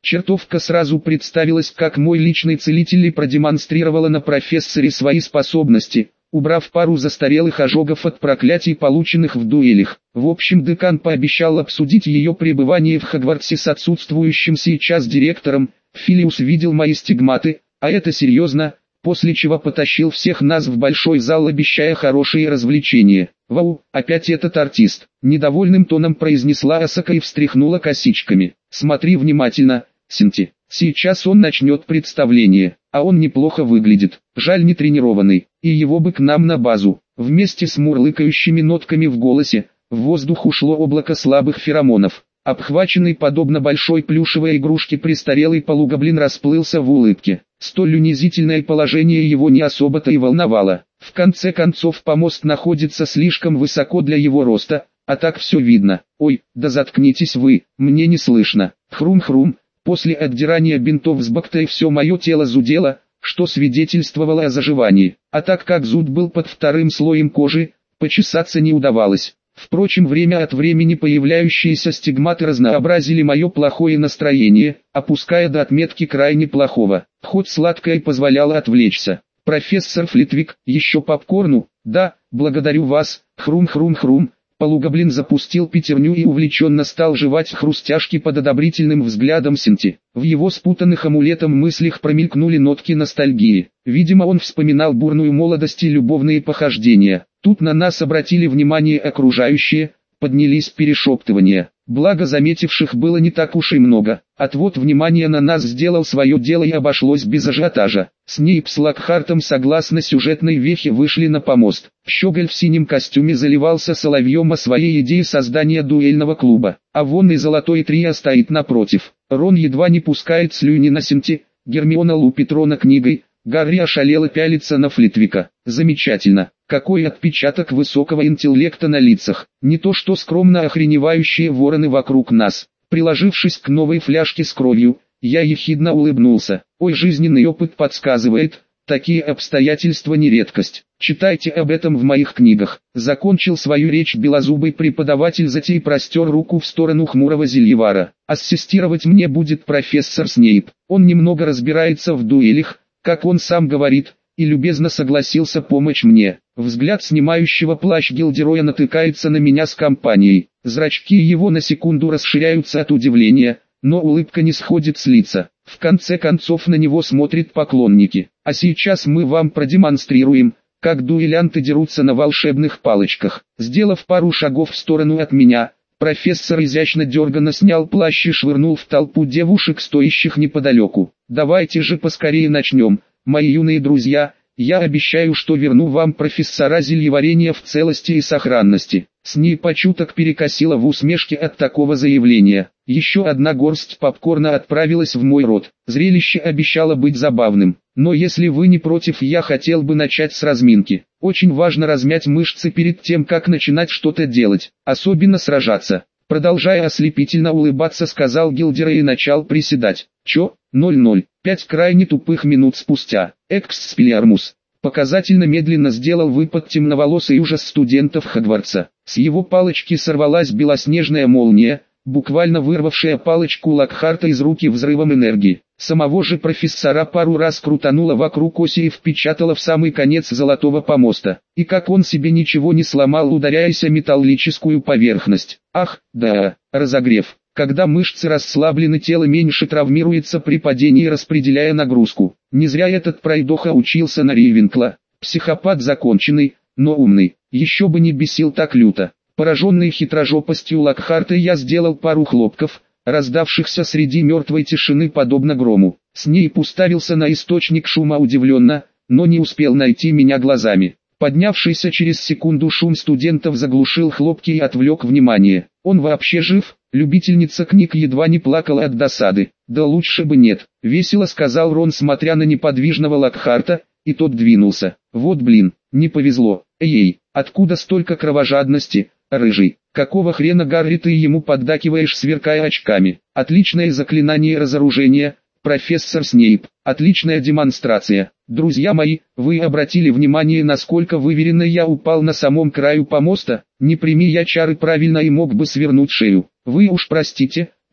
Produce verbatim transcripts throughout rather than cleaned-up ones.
Чертовка сразу представилась как мой личный целитель и продемонстрировала на профессоре свои способности, убрав пару застарелых ожогов от проклятий, полученных в дуэлях. В общем, декан пообещал обсудить ее пребывание в Хогвартсе с отсутствующим сейчас директором. Филиус видел мои стигматы, а это серьезно, после чего потащил всех нас в большой зал, обещая хорошие развлечения. «Вау, опять этот артист!» – недовольным тоном произнесла Асака и встряхнула косичками. «Смотри внимательно, Синти, сейчас он начнет представление, а он неплохо выглядит, жаль не тренированный, и его бы к нам на базу». Вместе с мурлыкающими нотками в голосе, в воздух ушло облако слабых феромонов. Обхваченный подобно большой плюшевой игрушке престарелый полугоблин расплылся в улыбке. Столь унизительное положение его не особо-то и волновало. В конце концов, помост находится слишком высоко для его роста, а так все видно. «Ой, да заткнитесь вы, мне не слышно». Хрум-хрум. После отдирания бинтов с бактой все мое тело зудело, что свидетельствовало о заживании. А так как зуд был под вторым слоем кожи, почесаться не удавалось. Впрочем, время от времени появляющиеся стигматы разнообразили мое плохое настроение, опуская до отметки крайне плохого. Хоть сладкое позволяло отвлечься. «Профессор Флитвик, еще попкорну?» «Да, благодарю вас». Хрум-хрум-хрум. Полугоблин запустил пятерню и увлеченно стал жевать хрустяшки под одобрительным взглядом Синти. В его спутанных амулетом мыслях промелькнули нотки ностальгии. Видимо, он вспоминал бурную молодость и любовные похождения. Тут на нас обратили внимание окружающие, поднялись перешептывания. Благо заметивших было не так уж и много. Отвод внимания на нас сделал свое дело и обошлось без ажиотажа. Снейп с Локхартом согласно сюжетной вехе вышли на помост. Щеголь в синем костюме заливался соловьем о своей идее создания дуэльного клуба. А вон и золотой трио стоит напротив. Рон едва не пускает слюни на Синти, Гермиона лупит Рона книгой, Гарри ошалело пялится на Флитвика. Замечательно. Какой отпечаток высокого интеллекта на лицах. Не то что скромно охреневающие вороны вокруг нас. Приложившись к новой фляжке с кровью, я ехидно улыбнулся. Ой, жизненный опыт подсказывает, такие обстоятельства не редкость. Читайте об этом в моих книгах. Закончил свою речь белозубый преподаватель, затей простер руку в сторону хмурого Зельевара. Ассистировать мне будет профессор Снейп. Он немного разбирается в дуэлях, как он сам говорит, и любезно согласился помочь мне. Взгляд снимающего плащ Гилдероя натыкается на меня с компанией. Зрачки его на секунду расширяются от удивления, но улыбка не сходит с лица. В конце концов на него смотрят поклонники. А сейчас мы вам продемонстрируем, как дуэлянты дерутся на волшебных палочках. Сделав пару шагов в сторону от меня, профессор изящно дерганно снял плащ и швырнул в толпу девушек, стоящих неподалеку. Давайте же поскорее начнем. Мои юные друзья, я обещаю, что верну вам профессора зельеварения в целости и сохранности. Снейп чуток перекосила в усмешке от такого заявления. Еще одна горсть попкорна отправилась в мой рот. Зрелище обещало быть забавным. Но если вы не против, я хотел бы начать с разминки. Очень важно размять мышцы перед тем, как начинать что-то делать, особенно сражаться. Продолжая ослепительно улыбаться, сказал Гилдерой и начал приседать. Чё? ноль-ноль. Пять крайне тупых минут спустя. Экспеллиармус показательно медленно сделал выпад темноволосый ужас студентов Хогвартса. С его палочки сорвалась белоснежная молния, буквально вырвавшая палочку Локхарта из руки взрывом энергии. Самого же профессора пару раз крутануло вокруг оси и впечатало в самый конец золотого помоста. И как он себе ничего не сломал, ударяясь о металлическую поверхность. Ах, да, разогрев. Когда мышцы расслаблены, тело меньше травмируется при падении, распределяя нагрузку. Не зря этот пройдоха учился на Рейвенкла. Психопат законченный, но умный. Еще бы не бесил так люто. Пораженный хитрожопостью Локхарта, я сделал пару хлопков, раздавшихся среди мертвой тишины подобно грому. Снейп уставился на источник шума удивленно, но не успел найти меня глазами. Поднявшийся через секунду шум студентов заглушил хлопки и отвлек внимание. Он вообще жив? Любительница книг едва не плакала от досады. Да лучше бы нет, весело сказал Рон, смотря на неподвижного Локхарта, и тот двинулся. Вот блин, не повезло. Эй, откуда столько кровожадности, рыжий? Какого хрена, Гарри, ты ему поддакиваешь, сверкая очками? Отличное заклинание разоружения, профессор Снейп. Отличная демонстрация. Друзья мои, вы обратили внимание, насколько выверенно я упал на самом краю помоста? Не прими я чары правильно и мог бы свернуть шею. Вы уж простите,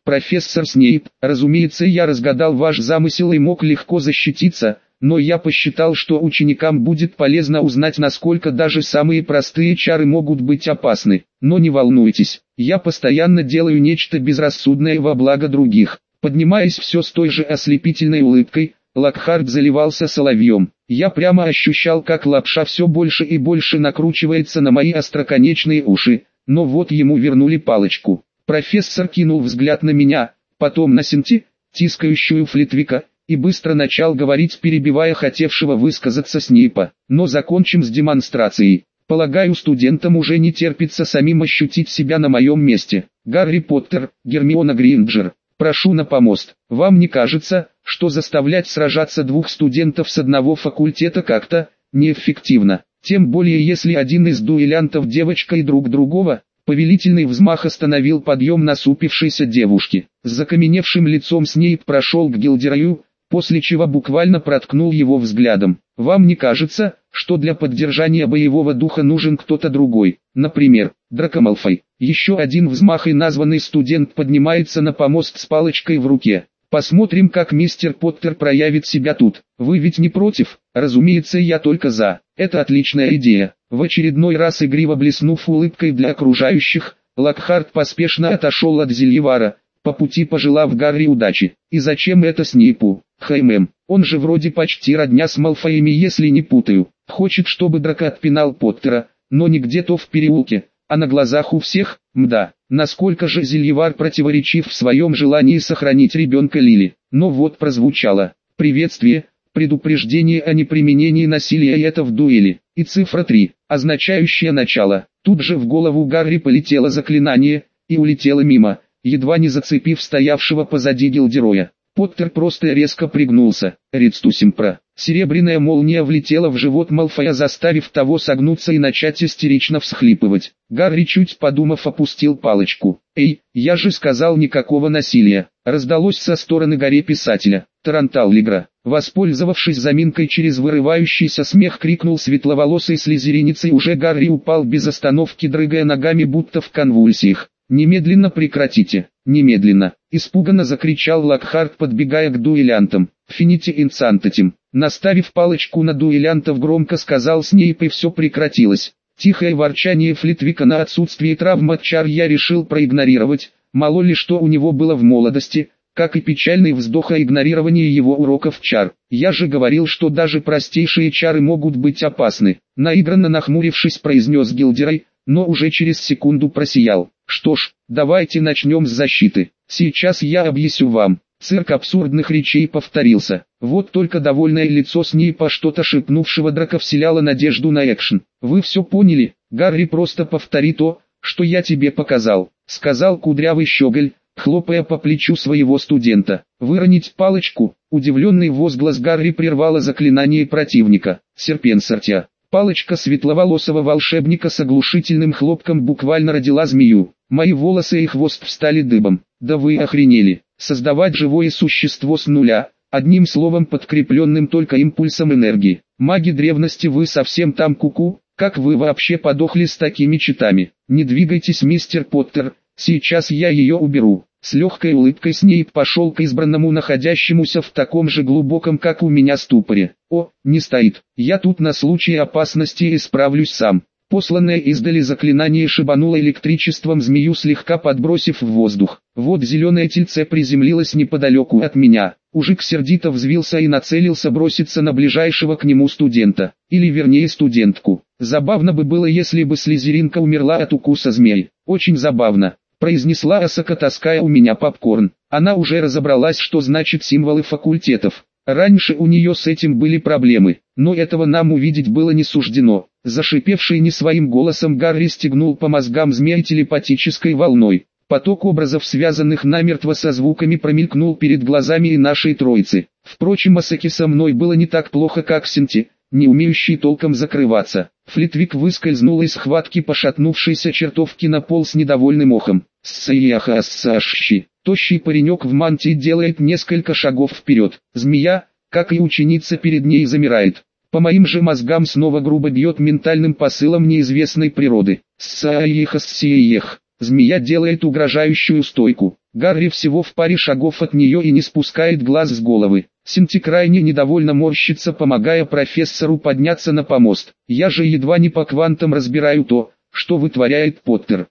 профессор Снейп, разумеется, я разгадал ваш замысел и мог легко защититься, но я посчитал, что ученикам будет полезно узнать, насколько даже самые простые чары могут быть опасны. Но не волнуйтесь, я постоянно делаю нечто безрассудное во благо других. Поднимаясь все с той же ослепительной улыбкой, Локхарт заливался соловьем. Я прямо ощущал, как лапша все больше и больше накручивается на мои остроконечные уши, но вот ему вернули палочку. Профессор кинул взгляд на меня, потом на Синти, тискающую Флитвика, и быстро начал говорить, перебивая хотевшего высказаться Снейпа. Но закончим с демонстрацией. Полагаю, студентам уже не терпится самим ощутить себя на моем месте. Гарри Поттер, Гермиона Грейнджер, прошу на помост. Вам не кажется, что заставлять сражаться двух студентов с одного факультета как-то неэффективно? Тем более, если один из дуэлянтов девочка и друг другого. Повелительный взмах остановил подъем насупившейся девушки. С закаменевшим лицом Снейп прошел к Гилдерою, после чего буквально проткнул его взглядом. Вам не кажется, что для поддержания боевого духа нужен кто-то другой? Например, Драко Малфой. Еще один взмах, и названный студент поднимается на помост с палочкой в руке. Посмотрим, как мистер Поттер проявит себя тут. Вы ведь не против? Разумеется, я только за. Это отличная идея. В очередной раз игриво блеснув улыбкой для окружающих, Локхарт поспешно отошел от Зельевара, по пути пожелав Гарри удачи. И зачем это Снейпу? Хэймэм, он же вроде почти родня с Малфоями, если не путаю. Хочет, чтобы Драко отпинал Поттера, но не где-то в переулке, а на глазах у всех. Мда, насколько же Зельевар противоречив в своем желании сохранить ребенка Лили. Но вот прозвучало приветствие, предупреждение о неприменении насилия, и это в дуэли. И цифра три, означающая начало. Тут же в голову Гарри полетело заклинание, и улетело мимо, едва не зацепив стоявшего позади Гилдероя. Поттер просто резко пригнулся. Ридстусимпра. Серебряная молния влетела в живот Малфоя, заставив того согнуться и начать истерично всхлипывать. Гарри, чуть подумав, опустил палочку. «Эй, я же сказал, никакого насилия!» Раздалось со стороны горе писателя. Таранталлигра. Воспользовавшись заминкой, через вырывающийся смех крикнул светловолосый слизеринец, и уже Гарри упал без остановки, дрыгая ногами, будто в конвульсиях. «Немедленно прекратите! Немедленно!» — испуганно закричал Локхарт, подбегая к дуэлянтам. «Фините инсантатим!» Наставив палочку на дуэлянтов, громко сказал Снейп, и все прекратилось. Тихое ворчание Флитвика на отсутствие травм от чар я решил проигнорировать, мало ли что у него было в молодости, как и печальный вздох о игнорировании его уроков чар. Я же говорил, что даже простейшие чары могут быть опасны. Наигранно нахмурившись, произнес Гилдерой, но уже через секунду просиял. Что ж, давайте начнем с защиты. Сейчас я объясню вам. Цирк абсурдных речей повторился. Вот только довольное лицо Снейпа, что-то шепнувшего Драко, вселяло надежду на экшен. «Вы все поняли, Гарри, просто повтори то, что я тебе показал», — сказал кудрявый щеголь, хлопая по плечу своего студента. «Выронить палочку?» Удивленный возглас Гарри прервало заклинание противника. «Серпенсортя». Палочка светловолосого волшебника с оглушительным хлопком буквально родила змею. Мои волосы и хвост встали дыбом. Да вы охренели. Создавать живое существо с нуля, одним словом подкрепленным только импульсом энергии. Маги древности, вы совсем там куку? Как вы вообще подохли с такими читами? Не двигайтесь, мистер Поттер, сейчас я ее уберу. С легкой улыбкой Снейп пошел к избранному, находящемуся в таком же глубоком, как у меня, ступоре. О, не стоит. Я тут на случай опасности исправлюсь сам. Посланное издали заклинание шибануло электричеством змею, слегка подбросив в воздух. Вот зеленое тельце приземлилось неподалеку от меня. Ужик сердито взвился и нацелился броситься на ближайшего к нему студента. Или вернее студентку. Забавно бы было, если бы слизеринка умерла от укуса змеи. Очень забавно, произнесла Асака, таская у меня попкорн. Она уже разобралась, что значит символы факультетов. Раньше у нее с этим были проблемы, но этого нам увидеть было не суждено. Зашипевший не своим голосом, Гарри стегнул по мозгам змеи телепатической волной. Поток образов, связанных намертво со звуками, промелькнул перед глазами и нашей троицы. Впрочем, Асаки со мной было не так плохо, как Синти, не умеющий толком закрываться. Флитвик выскользнул из схватки пошатнувшейся чертовки на пол с недовольным охом. «Ссаяха-ссашщи». Тощий паренек в мантии делает несколько шагов вперед. Змея, как и ученица перед ней, замирает. По моим же мозгам снова грубо бьет ментальным посылом неизвестной природы. «Ссаяха-ссияех». Змея делает угрожающую стойку. Гарри всего в паре шагов от нее и не спускает глаз с головы. Синти крайне недовольно морщится, помогая профессору подняться на помост. Я же едва не по квантам разбираю то, что вытворяет Поттер.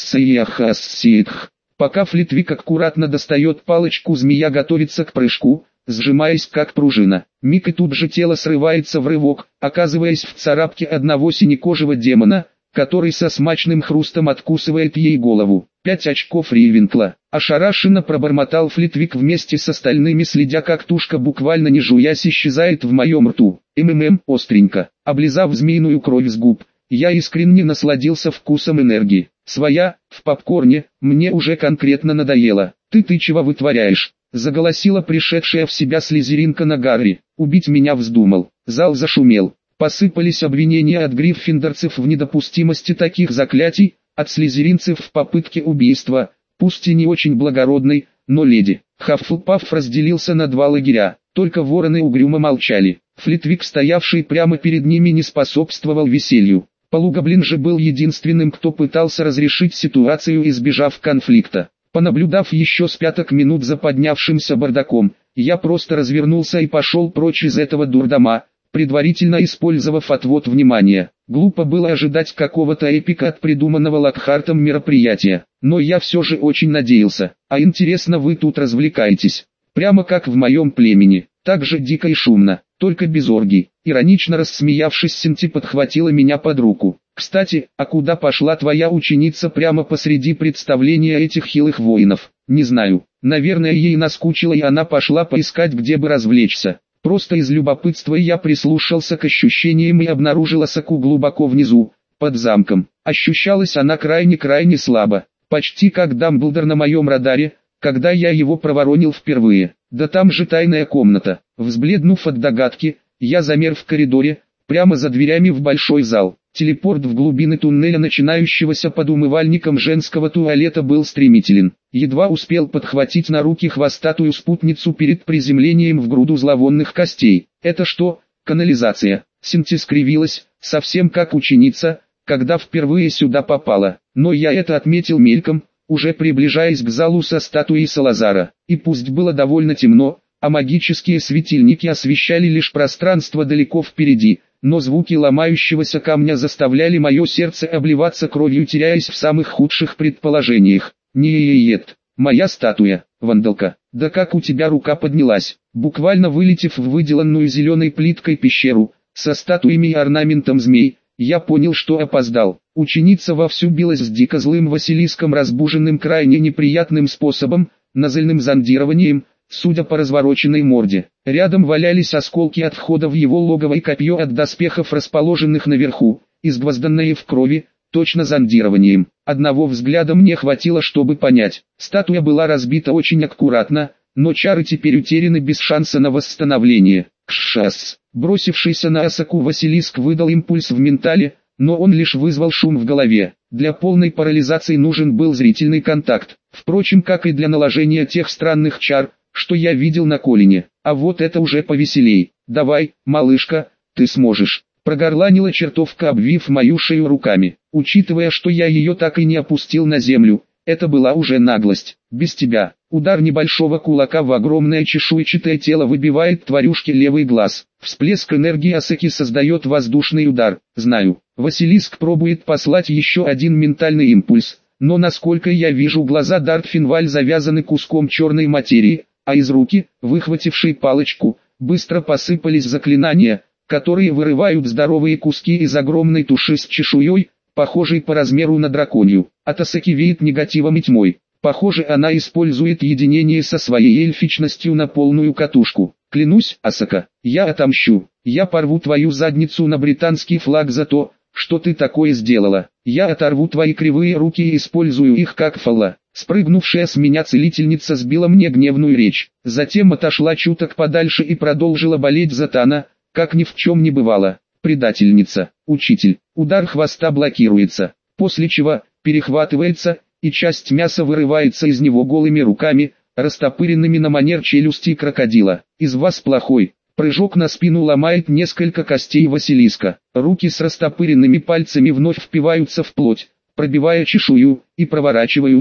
Сеяхассиитх. Пока Флитвик аккуратно достает палочку, змея готовится к прыжку, сжимаясь как пружина. Миг, и тут же тело срывается в рывок, оказываясь в царапке одного синекожего демона, который со смачным хрустом откусывает ей голову. Пять очков Ривенкла. Ошарашенно пробормотал Флитвик вместе с остальными, следя как тушка, буквально не жуясь, исчезает в моем рту. МММ, остренько. Облизав змеиную кровь с губ, я искренне насладился вкусом энергии. Своя, в попкорне, мне уже конкретно надоело. «Ты-ты чего вытворяешь?» — заголосила пришедшая в себя слизеринка на Гарри. «Убить меня вздумал». Зал зашумел. Посыпались обвинения от гриффиндорцев в недопустимости таких заклятий, от слизеринцев в попытке убийства, пусть и не очень благородной, но леди. Хаффлпафф разделился на два лагеря, только вороны угрюмо молчали. Флитвик, стоявший прямо перед ними, не способствовал веселью. Полугоблин же был единственным, кто пытался разрешить ситуацию, избежав конфликта. Понаблюдав еще с пяток минут за поднявшимся бардаком, я просто развернулся и пошел прочь из этого дурдома, предварительно использовав отвод внимания. Глупо было ожидать какого-то эпика от придуманного Локхартом мероприятия, но я все же очень надеялся. А интересно, вы тут развлекаетесь? Прямо как в моем племени, так же дико и шумно, только без оргий. Иронично рассмеявшись, Синти подхватила меня под руку. «Кстати, а куда пошла твоя ученица прямо посреди представления этих хилых воинов?» «Не знаю, наверное, ей наскучило, и она пошла поискать, где бы развлечься». Просто из любопытства я прислушался к ощущениям и обнаружил Асаку глубоко внизу, под замком. Ощущалась она крайне-крайне слабо, почти как Дамблдор на моем радаре, когда я его проворонил впервые. Да там же тайная комната. Взбледнув от догадки, я замер в коридоре, прямо за дверями в большой зал. Телепорт в глубины туннеля, начинающегося под умывальником женского туалета, был стремителен. Едва успел подхватить на руки хвостатую спутницу перед приземлением в груду зловонных костей. «Это что, канализация?» Синти скривилась, совсем как ученица, когда впервые сюда попала. Но я это отметил мельком, уже приближаясь к залу со статуей Салазара. И пусть было довольно темно, а магические светильники освещали лишь пространство далеко впереди, но звуки ломающегося камня заставляли мое сердце обливаться кровью, теряясь в самых худших предположениях. «Не-е-ет, моя статуя, вандалка, да как у тебя рука поднялась?» Буквально вылетев в выделанную зеленой плиткой пещеру, со статуями и орнаментом змей, я понял, что опоздал. Ученица вовсю билась с дико злым Василиском, разбуженным крайне неприятным способом, назальным зондированием, судя по развороченной морде. Рядом валялись осколки от входа в его логово и копье от доспехов, расположенных наверху, изгвозданные в крови, точно зондированием. Одного взгляда мне хватило, чтобы понять. Статуя была разбита очень аккуратно, но чары теперь утеряны без шанса на восстановление. Кшас. Бросившийся на Асаку Василиск выдал импульс в ментале, но он лишь вызвал шум в голове. Для полной парализации нужен был зрительный контакт, впрочем, как и для наложения тех странных чар, что я видел на Колине. А вот это уже повеселей. «Давай, малышка, ты сможешь», — прогорланила чертовка, обвив мою шею руками. Учитывая, что я ее так и не опустил на землю, это была уже наглость. «Без тебя». Удар небольшого кулака в огромное чешуйчатое тело выбивает тварюшке левый глаз. Всплеск энергии Асаки создает воздушный удар. Знаю, Василиск пробует послать еще один ментальный импульс, но насколько я вижу, глаза Дартфинваль завязаны куском черной материи, а из руки, выхватившей палочку, быстро посыпались заклинания, которые вырывают здоровые куски из огромной туши с чешуей, похожей по размеру на драконью. От Асаки веет негативом и тьмой. Похоже, она использует единение со своей эльфичностью на полную катушку. Клянусь, Асака, я отомщу. Я порву твою задницу на британский флаг за то, что ты такое сделала. Я оторву твои кривые руки и использую их как фалла. Спрыгнувшая с меня целительница сбила мне гневную речь. Затем отошла чуток подальше и продолжила болеть за Тана, как ни в чем не бывало. Предательница, учитель. Удар хвоста блокируется, после чего перехватывается, и часть мяса вырывается из него голыми руками, растопыренными на манер челюсти крокодила. «Из вас плохой». Прыжок на спину ломает несколько костей Василиска. Руки с растопыренными пальцами вновь впиваются в плоть, пробивая чешую, и проворачиваются,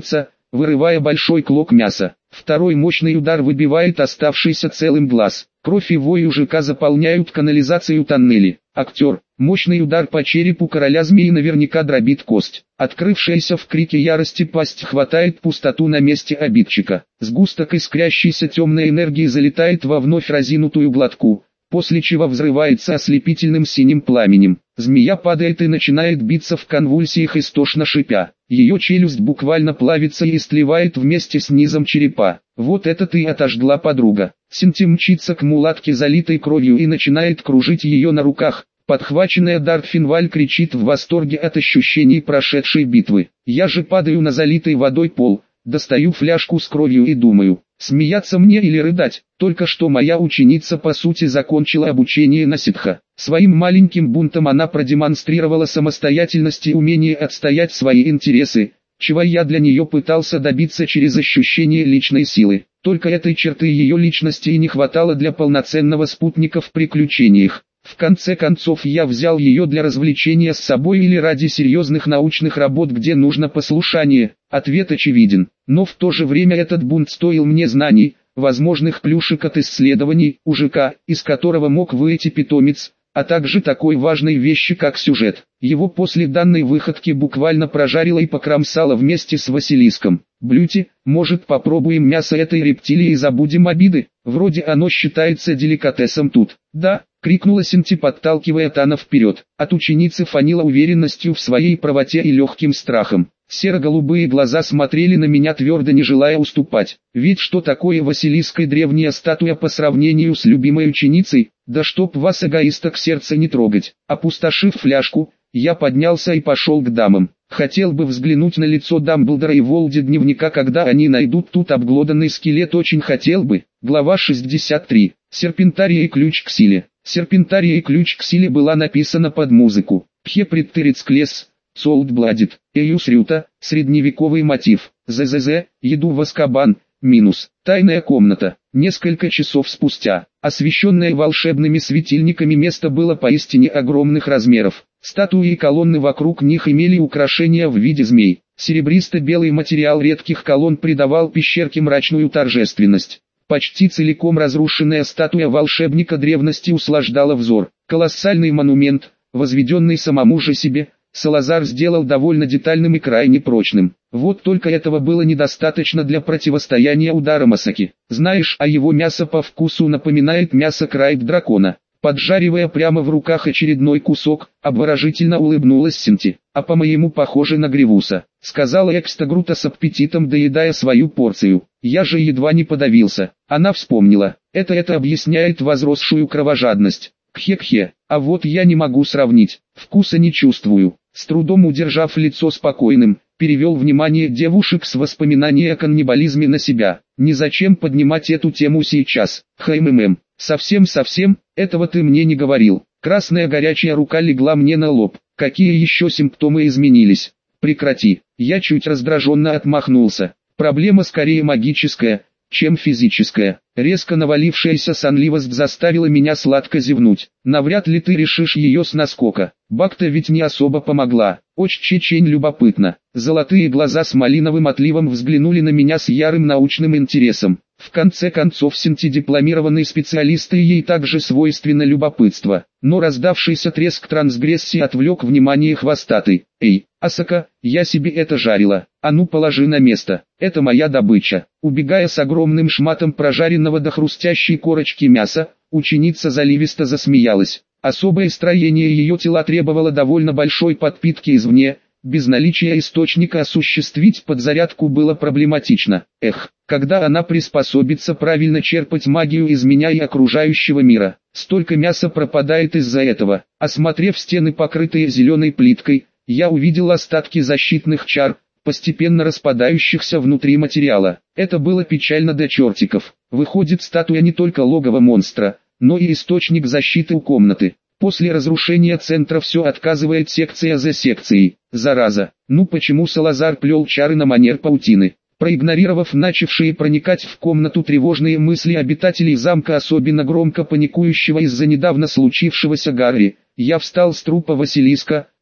вырывая большой клок мяса. Второй мощный удар выбивает оставшийся целым глаз. Кровь и вой у жука заполняют канализацию тоннели. Актер. Мощный удар по черепу короля змеи наверняка дробит кость. Открывшаяся в крике ярости пасть хватает пустоту на месте обидчика. Сгусток искрящейся темной энергии залетает во вновь разинутую глотку, после чего взрывается ослепительным синим пламенем. Змея падает и начинает биться в конвульсиях, истошно шипя. Ее челюсть буквально плавится и истлевает вместе с низом черепа. Вот это ты отожгла, подруга. Синти мчится к мулатке, залитой кровью, и начинает кружить ее на руках. Подхваченная Дарт Финваль кричит в восторге от ощущений прошедшей битвы. Я же падаю на залитый водой пол, достаю фляжку с кровью и думаю, смеяться мне или рыдать. Только что моя ученица по сути закончила обучение на ситха. Своим маленьким бунтом она продемонстрировала самостоятельность и умение отстоять свои интересы, чего я для нее пытался добиться через ощущение личной силы. Только этой черты ее личности и не хватало для полноценного спутника в приключениях. В конце концов, я взял ее для развлечения с собой или ради серьезных научных работ, где нужно послушание. Ответ очевиден. Но в то же время этот бунт стоил мне знаний, возможных плюшек от исследований у жука, из которого мог выйти питомец, а также такой важной вещи, как сюжет. Его после данной выходки буквально прожарило и покромсало вместе с Василиском. Блюти, может, попробуем мясо этой рептилии и забудем обиды? Вроде оно считается деликатесом тут. Да, крикнула Синти, подталкивая Тана вперед. От ученицы фанило уверенностью в своей правоте и легким страхом. Серо-голубые глаза смотрели на меня твердо, не желая уступать. Ведь что такое Василиска и древняя статуя по сравнению с любимой ученицей? Да чтоб вас, эгоисток, сердце не трогать. Опустошив фляжку, я поднялся и пошел к дамам. Хотел бы взглянуть на лицо Дамблдора и Волди дневника, когда они найдут тут обглоданный скелет, очень хотел бы. Глава шестьдесят три. Серпентария и ключ к силе. Серпентария и ключ к силе была написана под музыку. Пхеприттерицклес, Солдбладит, Эюс Рюта, средневековый мотив. ЗЗЗ, еду в Азкабан, минус. Тайная комната. Несколько часов спустя, освещенное волшебными светильниками, место было поистине огромных размеров. Статуи и колонны вокруг них имели украшения в виде змей. Серебристо-белый материал редких колонн придавал пещерке мрачную торжественность. Почти целиком разрушенная статуя волшебника древности услаждала взор. Колоссальный монумент, возведенный самому же себе, Салазар сделал довольно детальным и крайне прочным. Вот только этого было недостаточно для противостояния ударам Асаки. Знаешь, а его мясо по вкусу напоминает мясо крайт-дракона. Поджаривая прямо в руках очередной кусок, обворожительно улыбнулась Синти. А по-моему похоже на Гривуса, сказала Экстагрута с аппетитом, доедая свою порцию. Я же едва не подавился. Она вспомнила. Это это объясняет возросшую кровожадность. Кхе-кхе, а вот я не могу сравнить. Вкуса не чувствую. С трудом удержав лицо спокойным, перевел внимание девушек с воспоминания о каннибализме на себя. Незачем поднимать эту тему сейчас. Хмм. Совсем-совсем, этого ты мне не говорил. Красная горячая рука легла мне на лоб. Какие еще симптомы изменились? Прекрати. Я чуть раздраженно отмахнулся. Проблема скорее магическая, чем физическая. Резко навалившаяся сонливость заставила меня сладко зевнуть. Навряд ли ты решишь ее с наскока. Бакта ведь не особо помогла. Очень любопытно. Золотые глаза с малиновым отливом взглянули на меня с ярым научным интересом. В конце концов, Синти дипломированный специалист, и ей также свойственно любопытство. Но раздавшийся треск трансгрессии отвлек внимание хвостатой. «Эй, Асака, я себе это жарила. А ну положи на место, это моя добыча». Убегая с огромным шматом прожаренного до хрустящей корочки мяса, ученица заливисто засмеялась. Особое строение ее тела требовало довольно большой подпитки извне. Без наличия источника осуществить подзарядку было проблематично. Эх, когда она приспособится правильно черпать магию из меня и окружающего мира. Столько мяса пропадает из-за этого. Осмотрев стены, покрытые зеленой плиткой, я увидел остатки защитных чар, постепенно распадающихся внутри материала. Это было печально до чертиков. Выходит, статуя не только логово монстра, но и источник защиты у комнаты. После разрушения центра все отказывает секция за секцией. Зараза. Ну почему Салазар плел чары на манер паутины? Проигнорировав начавшие проникать в комнату тревожные мысли обитателей замка, особенно громко паникующего из-за недавно случившегося Гарри, я встал с трупа Василиска,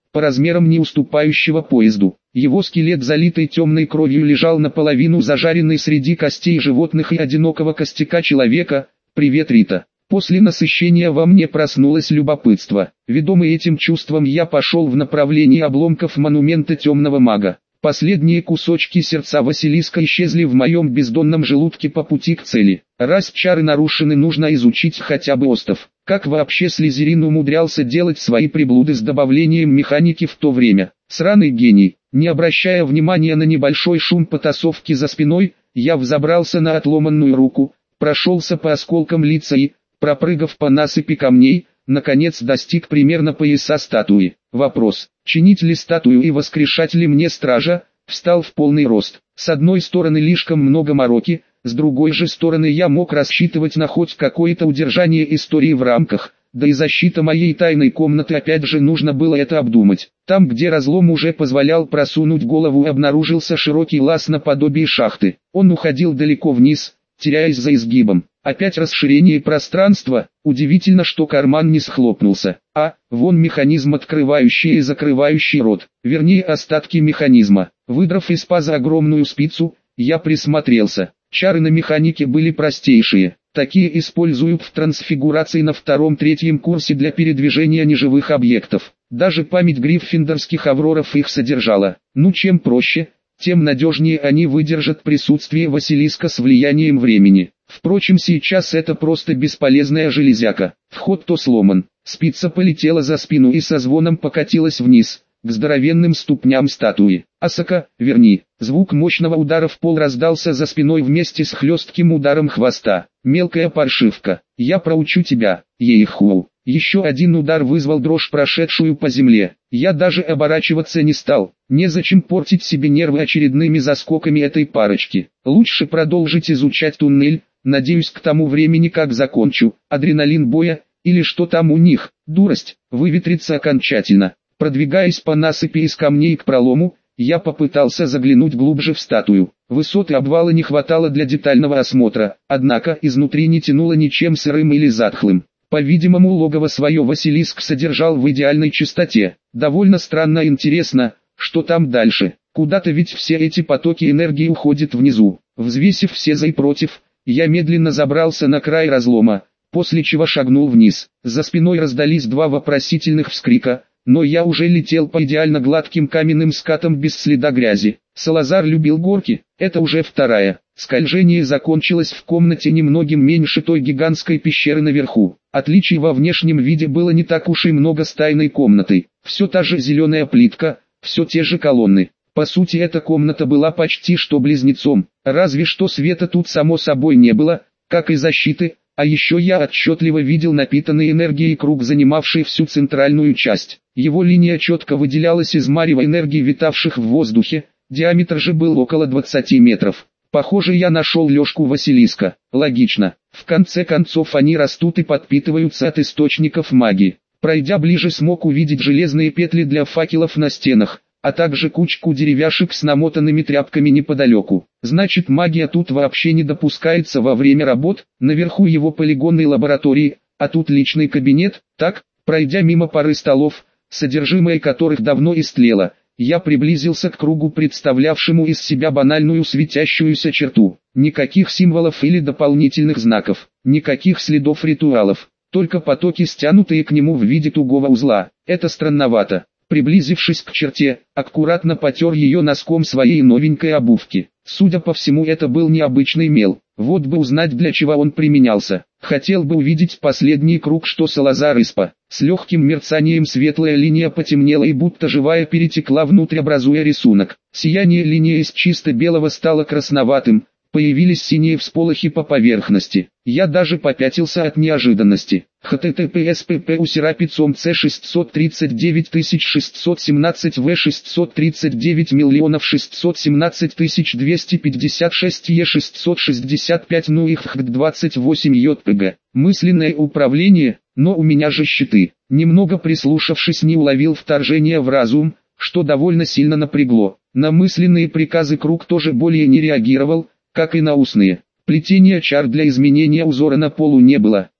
по размерам не уступающего поезду. Его скелет, залитый темной кровью, лежал наполовину зажаренный среди костей животных и одинокого костяка человека. «Привет, Рита». После насыщения во мне проснулось любопытство. Ведомый этим чувством, я пошел в направлении обломков монумента темного мага. Последние кусочки сердца Василиска исчезли в моем бездонном желудке по пути к цели. Раз чары нарушены, нужно изучить хотя бы остов. Как вообще Слизерин умудрялся делать свои приблуды с добавлением механики в то время? Сраный гений. Не обращая внимания на небольшой шум потасовки за спиной, я взобрался на отломанную руку, прошелся по осколкам лица и, пропрыгав по насыпи камней, наконец достиг примерно пояса статуи. Вопрос, чинить ли статую и воскрешать ли мне стража, встал в полный рост. С одной стороны слишком много мороки, с другой же стороны я мог рассчитывать на хоть какое-то удержание истории в рамках, да и защита моей тайной комнаты, опять же нужно было это обдумать. Там, где разлом уже позволял просунуть голову, обнаружился широкий лаз наподобие шахты. Он уходил далеко вниз, теряясь за изгибом. Опять расширение пространства, удивительно, что карман не схлопнулся. А, вон механизм, открывающий и закрывающий рот, вернее остатки механизма. Выдрав из паза огромную спицу, я присмотрелся. Чары на механике были простейшие. Такие используют в трансфигурации на втором-третьем курсе для передвижения неживых объектов. Даже память гриффиндорских авроров их содержала. Ну, чем проще, тем надежнее они выдержат присутствие Василиска с влиянием времени. Впрочем, сейчас это просто бесполезная железяка. Вход то сломан. Спица полетела за спину и со звоном покатилась вниз, к здоровенным ступням статуи. «Асака, верни!» Звук мощного удара в пол раздался за спиной вместе с хлестким ударом хвоста. «Мелкая паршивка, я проучу тебя, ей-ху!» Еще один удар вызвал дрожь, прошедшую по земле. Я даже оборачиваться не стал. Незачем портить себе нервы очередными заскоками этой парочки. Лучше продолжить изучать туннель. Надеюсь, к тому времени, как закончу, адреналин боя, или что там у них, дурость, выветрится окончательно. Продвигаясь по насыпи из камней к пролому, я попытался заглянуть глубже в статую. Высоты обвала не хватало для детального осмотра, однако изнутри не тянуло ничем сырым или затхлым. По-видимому, логово свое Василиск содержал в идеальной чистоте. Довольно странно и интересно, что там дальше. Куда-то ведь все эти потоки энергии уходят внизу. Взвесив все за и против, я медленно забрался на край разлома, после чего шагнул вниз. За спиной раздались два вопросительных вскрика, но я уже летел по идеально гладким каменным скатам без следа грязи. Салазар любил горки, это уже вторая. Скольжение закончилось в комнате немногим меньше той гигантской пещеры наверху. Отличий во внешнем виде было не так уж и много с тайной комнатой. Все та же зеленая плитка, все те же колонны. По сути, эта комната была почти что близнецом, разве что света тут само собой не было, как и защиты, а еще я отчетливо видел напитанный энергией круг, занимавший всю центральную часть. Его линия четко выделялась из марева энергии, витавших в воздухе, диаметр же был около двадцати метров. Похоже, я нашел лёжку Василиска. Логично. В конце концов они растут и подпитываются от источников магии. Пройдя ближе, смог увидеть железные петли для факелов на стенах, а также кучку деревяшек с намотанными тряпками неподалеку. Значит, магия тут вообще не допускается во время работ. Наверху его полигонной лаборатории, а тут личный кабинет. Так, пройдя мимо пары столов, содержимое которых давно истлело, я приблизился к кругу, представлявшему из себя банальную светящуюся черту. Никаких символов или дополнительных знаков, никаких следов ритуалов, только потоки, стянутые к нему в виде тугого узла. Это странновато. Приблизившись к черте, аккуратно потер ее носком своей новенькой обувки. Судя по всему, это был необычный мел. Вот бы узнать, для чего он применялся. Хотел бы увидеть последний круг, что Салазар испа. С легким мерцанием светлая линия потемнела и будто живая перетекла внутрь, образуя рисунок. Сияние линии из чисто белого стало красноватым. Появились синие всполохи по поверхности. Я даже попятился от неожиданности. https pp усерапицом c шестьсот тридцать девять тысяч шестьсот семнадцать в шестьсот тридцать девять миллионов шестьсот семнадцать тысяч двести пятьдесят шесть е шестьсот шестьдесят пять ну их двадцать восемь jpg. Мысленное управление, но у меня же щиты. Немного прислушавшись, не уловил вторжения в разум, что довольно сильно напрягло. На мысленные приказы круг тоже более не реагировал, как и на устные. Плетения чар для изменения узора на полу не было.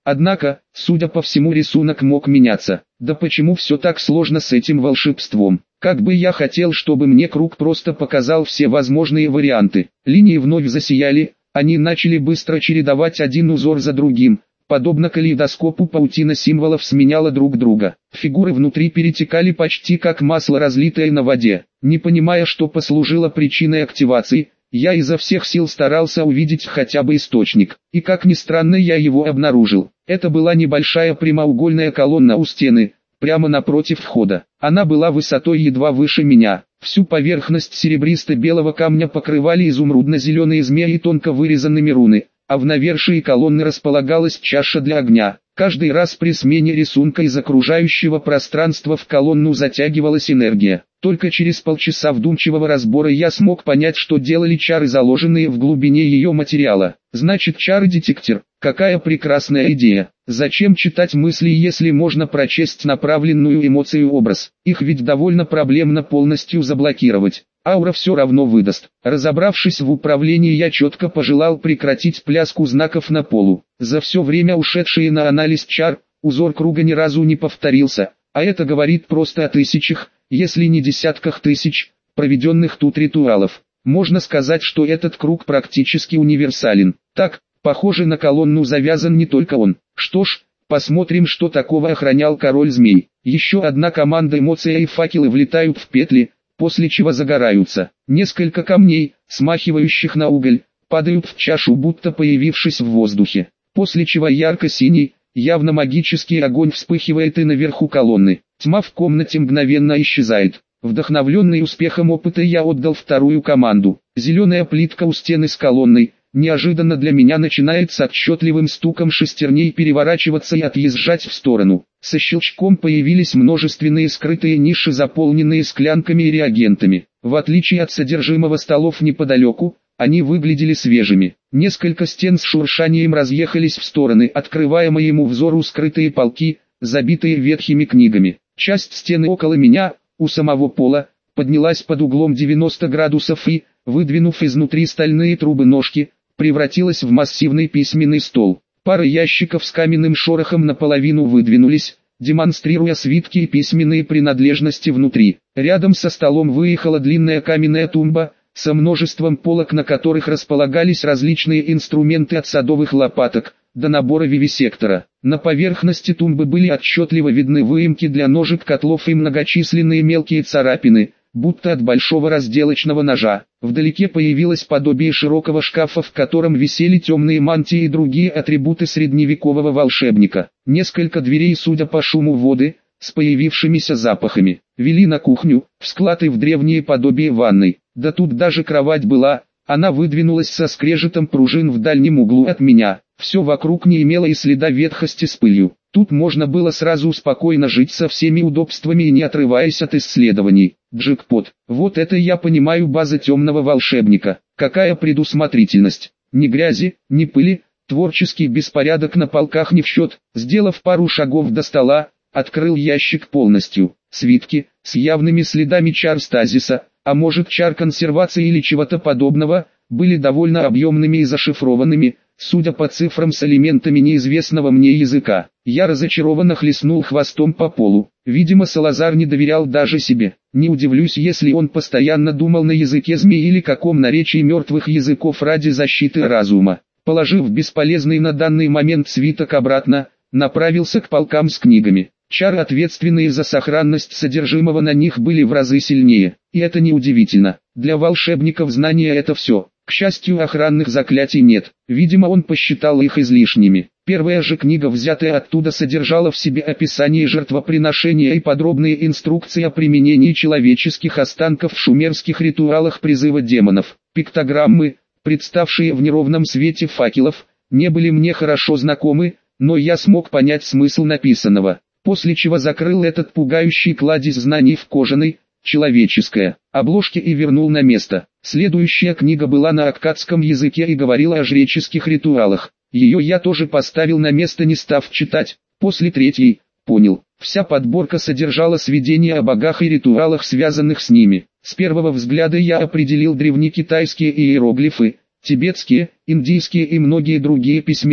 Однако, судя по всему, рисунок мог меняться. Да почему все так сложно с этим волшебством? Как бы я хотел, чтобы мне круг просто показал все возможные варианты. Линии вновь засияли, они начали быстро чередовать один узор за другим. Подобно калейдоскопу, паутина символов сменяла друг друга. Фигуры внутри перетекали почти как масло, разлитое на воде. Не понимая, что послужило причиной активации, я изо всех сил старался увидеть хотя бы источник. И как ни странно, я его обнаружил. Это была небольшая прямоугольная колонна у стены, прямо напротив входа. Она была высотой едва выше меня. Всю поверхность серебристо-белого камня покрывали изумрудно-зеленые змеи тонко вырезанными руны, а в навершии колонны располагалась чаша для огня. Каждый раз при смене рисунка из окружающего пространства в колонну затягивалась энергия. Только через полчаса вдумчивого разбора я смог понять, что делали чары, заложенные в глубине ее материала. Значит, чары-детектор. Какая прекрасная идея. Зачем читать мысли, если можно прочесть направленную эмоцию образ? Их ведь довольно проблемно полностью заблокировать. Аура все равно выдаст. Разобравшись в управлении, я четко пожелал прекратить пляску знаков на полу. За все время, ушедшее на анализ чар, узор круга ни разу не повторился, а это говорит просто о тысячах, если не десятках тысяч, проведенных тут ритуалов. Можно сказать, что этот круг практически универсален. Так, похоже, на колонну завязан не только он. Что ж, посмотрим, что такого охранял король змей. Еще одна команда эмоций, и факелы влетают в петли, после чего загораются. Несколько камней, смахивающих на уголь, падают в чашу, будто появившись в воздухе. После чего ярко-синий, явно магический огонь вспыхивает и наверху колонны. Тьма в комнате мгновенно исчезает. Вдохновленный успехом опыта, я отдал вторую команду. Зеленая плитка у стены с колонной, неожиданно для меня, начинает с отчетливым стуком шестерней переворачиваться и отъезжать в сторону. Со щелчком появились множественные скрытые ниши, заполненные склянками и реагентами. В отличие от содержимого столов неподалеку, они выглядели свежими. Несколько стен с шуршанием разъехались в стороны, открывая моему взору скрытые полки, забитые ветхими книгами. Часть стены около меня, у самого пола, поднялась под углом девяносто градусов и, выдвинув изнутри стальные трубы-ножки, превратилась в массивный письменный стол. Пара ящиков с каменным шорохом наполовину выдвинулись, демонстрируя свитки и письменные принадлежности внутри. Рядом со столом выехала длинная каменная тумба, со множеством полок, на которых располагались различные инструменты от садовых лопаток до набора вивисектора. На поверхности тумбы были отчетливо видны выемки для ножек, котлов и многочисленные мелкие царапины, будто от большого разделочного ножа. Вдалеке появилось подобие широкого шкафа, в котором висели темные мантии и другие атрибуты средневекового волшебника. Несколько дверей, судя по шуму воды, с появившимися запахами, вели на кухню, в склад и в древнее подобие ванной. Да тут даже кровать была, она выдвинулась со скрежетом пружин в дальнем углу от меня. Все вокруг не имело и следа ветхости с пылью. Тут можно было сразу спокойно жить со всеми удобствами и не отрываясь от исследований. Джекпот. Вот это я понимаю, база темного волшебника. Какая предусмотрительность. Ни грязи, ни пыли, творческий беспорядок на полках не в счет. Сделав пару шагов до стола, открыл ящик полностью. Свитки, с явными следами чар стазиса, а может чар консервации или чего-то подобного, были довольно объемными и зашифрованными, судя по цифрам, с элементами неизвестного мне языка. Я разочарованно хлестнул хвостом по полу. Видимо, Салазар не доверял даже себе. Не удивлюсь, если он постоянно думал на языке змей или каком наречии мертвых языков ради защиты разума. Положив бесполезный на данный момент свиток обратно, направился к полкам с книгами. Чары, ответственные за сохранность содержимого на них, были в разы сильнее. И это неудивительно. Для волшебников знания это все. К счастью, охранных заклятий нет. Видимо, он посчитал их излишними. Первая же книга, взятая оттуда, содержала в себе описание жертвоприношения и подробные инструкции о применении человеческих останков в шумерских ритуалах призыва демонов. Пиктограммы, представшие в неровном свете факелов, не были мне хорошо знакомы, но я смог понять смысл написанного. После чего закрыл этот пугающий кладезь знаний в кожаной, человеческое, обложке и вернул на место. Следующая книга была на аккадском языке и говорила о жреческих ритуалах. Ее я тоже поставил на место, не став читать. После третьей, понял, вся подборка содержала сведения о богах и ритуалах, связанных с ними. С первого взгляда я определил древнекитайские иероглифы, тибетские, индийские и многие другие письмена.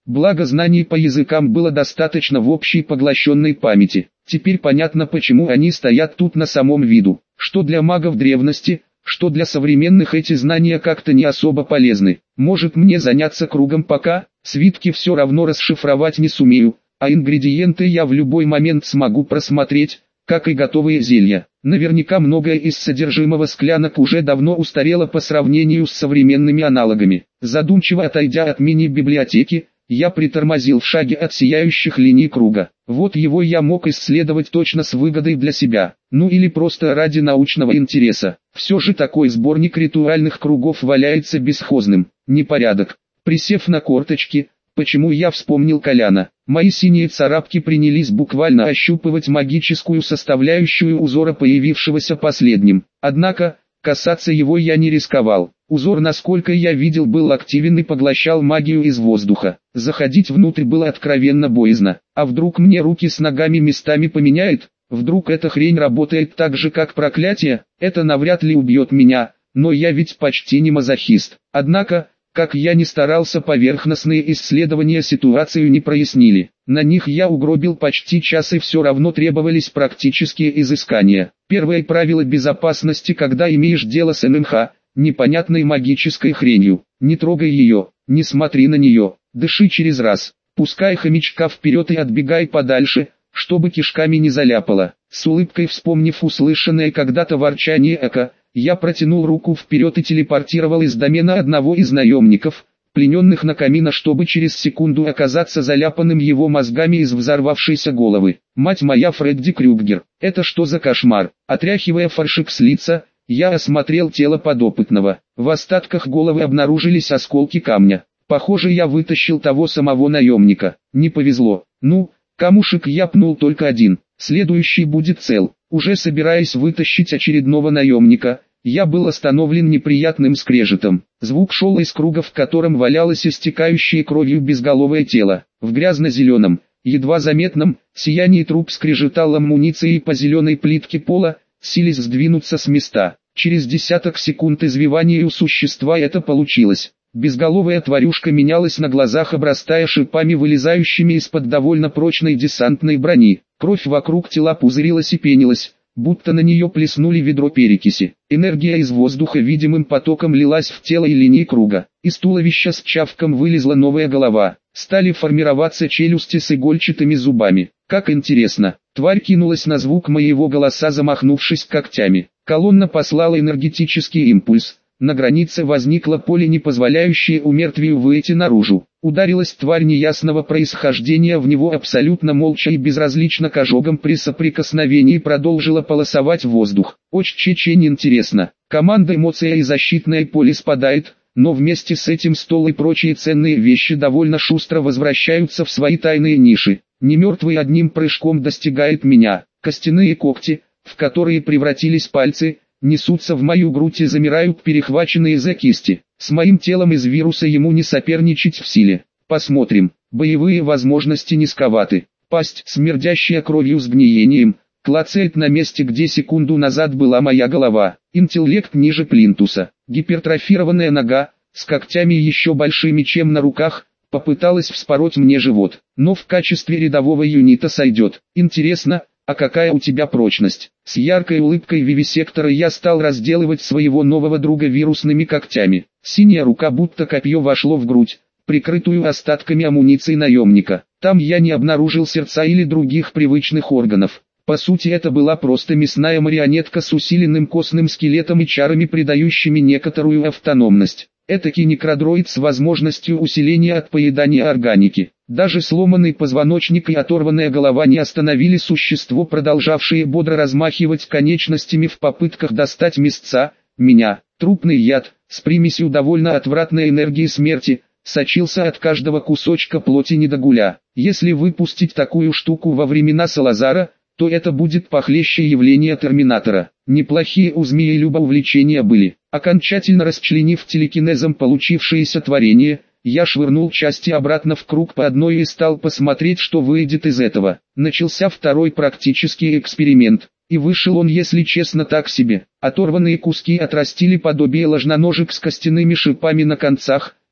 Благо знаний по языкам было достаточно в общей поглощенной памяти. Теперь понятно, почему они стоят тут на самом виду. Что для магов древности, что для современных эти знания как-то не особо полезны. Может мне заняться кругом пока, свитки все равно расшифровать не сумею, а ингредиенты я в любой момент смогу просмотреть, как и готовые зелья. Наверняка многое из содержимого склянок уже давно устарело по сравнению с современными аналогами. Задумчиво отойдя от мини-библиотеки, я притормозил в шаге от сияющих линий круга. Вот его я мог исследовать точно с выгодой для себя, ну или просто ради научного интереса. Все же такой сборник ритуальных кругов валяется бесхозным. Непорядок. Присев на корточки, почему я вспомнил Коляна. Мои синие царапки принялись буквально ощупывать магическую составляющую узора, появившегося последним. Однако, касаться его я не рисковал. Узор, насколько я видел, был активен и поглощал магию из воздуха. Заходить внутрь было откровенно боязно. А вдруг мне руки с ногами местами поменяет? Вдруг эта хрень работает так же, как проклятие? Это навряд ли убьет меня, но я ведь почти не мазохист. Однако, как я ни старался, поверхностные исследования ситуацию не прояснили. На них я угробил почти час, и все равно требовались практические изыскания. Первое правило безопасности, когда имеешь дело с эн эм ха, непонятной магической хренью. Не трогай ее, не смотри на нее, дыши через раз. Пускай хомячка вперед и отбегай подальше, чтобы кишками не заляпало. С улыбкой вспомнив услышанное когда-то ворчание Эка, я протянул руку вперед и телепортировал из домена одного из наемников, плененных на камина, чтобы через секунду оказаться заляпанным его мозгами из взорвавшейся головы. Мать моя, Фредди Крюгер, это что за кошмар? Отряхивая фаршик с лица, я осмотрел тело подопытного. В остатках головы обнаружились осколки камня. Похоже, я вытащил того самого наемника. Не повезло. Ну, камушек я пнул только один. Следующий будет цел. Уже собираясь вытащить очередного наемника, я был остановлен неприятным скрежетом. Звук шел из круга, в котором валялось истекающее кровью безголовое тело. В грязно-зеленом, едва заметном, сиянии труп скрежетал амуницией по зеленой плитке пола, силясь сдвинуться с места. Через десяток секунд извивания у существа это получилось. Безголовая тварюшка менялась на глазах, обрастая шипами, вылезающими из-под довольно прочной десантной брони. Кровь вокруг тела пузырилась и пенилась, будто на нее плеснули ведро перекиси. Энергия из воздуха видимым потоком лилась в тело и линии круга. Из туловища с чавком вылезла новая голова. Стали формироваться челюсти с игольчатыми зубами. Как интересно, тварь кинулась на звук моего голоса, замахнувшись когтями. Колонна послала энергетический импульс. На границе возникло поле, не позволяющее умертвию выйти наружу. Ударилась тварь неясного происхождения в него абсолютно молча и безразлично к ожогам при соприкосновении продолжила полосовать воздух. Очень интересно. Команда эмоция и защитное поле спадает, но вместе с этим стол и прочие ценные вещи довольно шустро возвращаются в свои тайные ниши. Немертвый одним прыжком достигает меня. Костяные когти, в которые превратились пальцы, несутся в мою грудь и замирают, перехваченные за кисти. С моим телом из вируса ему не соперничать в силе. Посмотрим. Боевые возможности низковаты. Пасть, смердящая кровью с гниением, клацает на месте, где секунду назад была моя голова. Интеллект ниже плинтуса. Гипертрофированная нога, с когтями еще большими, чем на руках, попыталась вспороть мне живот. Но в качестве рядового юнита сойдет. Интересно, а какая у тебя прочность? С яркой улыбкой вивисектора я стал разделывать своего нового друга вирусными когтями. Синяя рука будто копье вошло в грудь, прикрытую остатками амуниции наемника. Там я не обнаружил сердца или других привычных органов. По сути, это была просто мясная марионетка с усиленным костным скелетом и чарами, придающими некоторую автономность. Этакий некродроид с возможностью усиления от поедания органики. Даже сломанный позвоночник и оторванная голова не остановили существо, продолжавшее бодро размахивать конечностями в попытках достать мясца, меня. Трупный яд, с примесью довольно отвратной энергии смерти, сочился от каждого кусочка плоти недогуля. Если выпустить такую штуку во времена Салазара, то это будет похлеще явления Терминатора. Неплохие у змеелюба увлечения были. Окончательно расчленив телекинезом получившееся творение, я швырнул части обратно в круг по одной и стал посмотреть, что выйдет из этого. Начался второй практический эксперимент. И вышел он, если честно, так себе. Оторванные куски отрастили подобие ложноножек с костяными шипами на концах,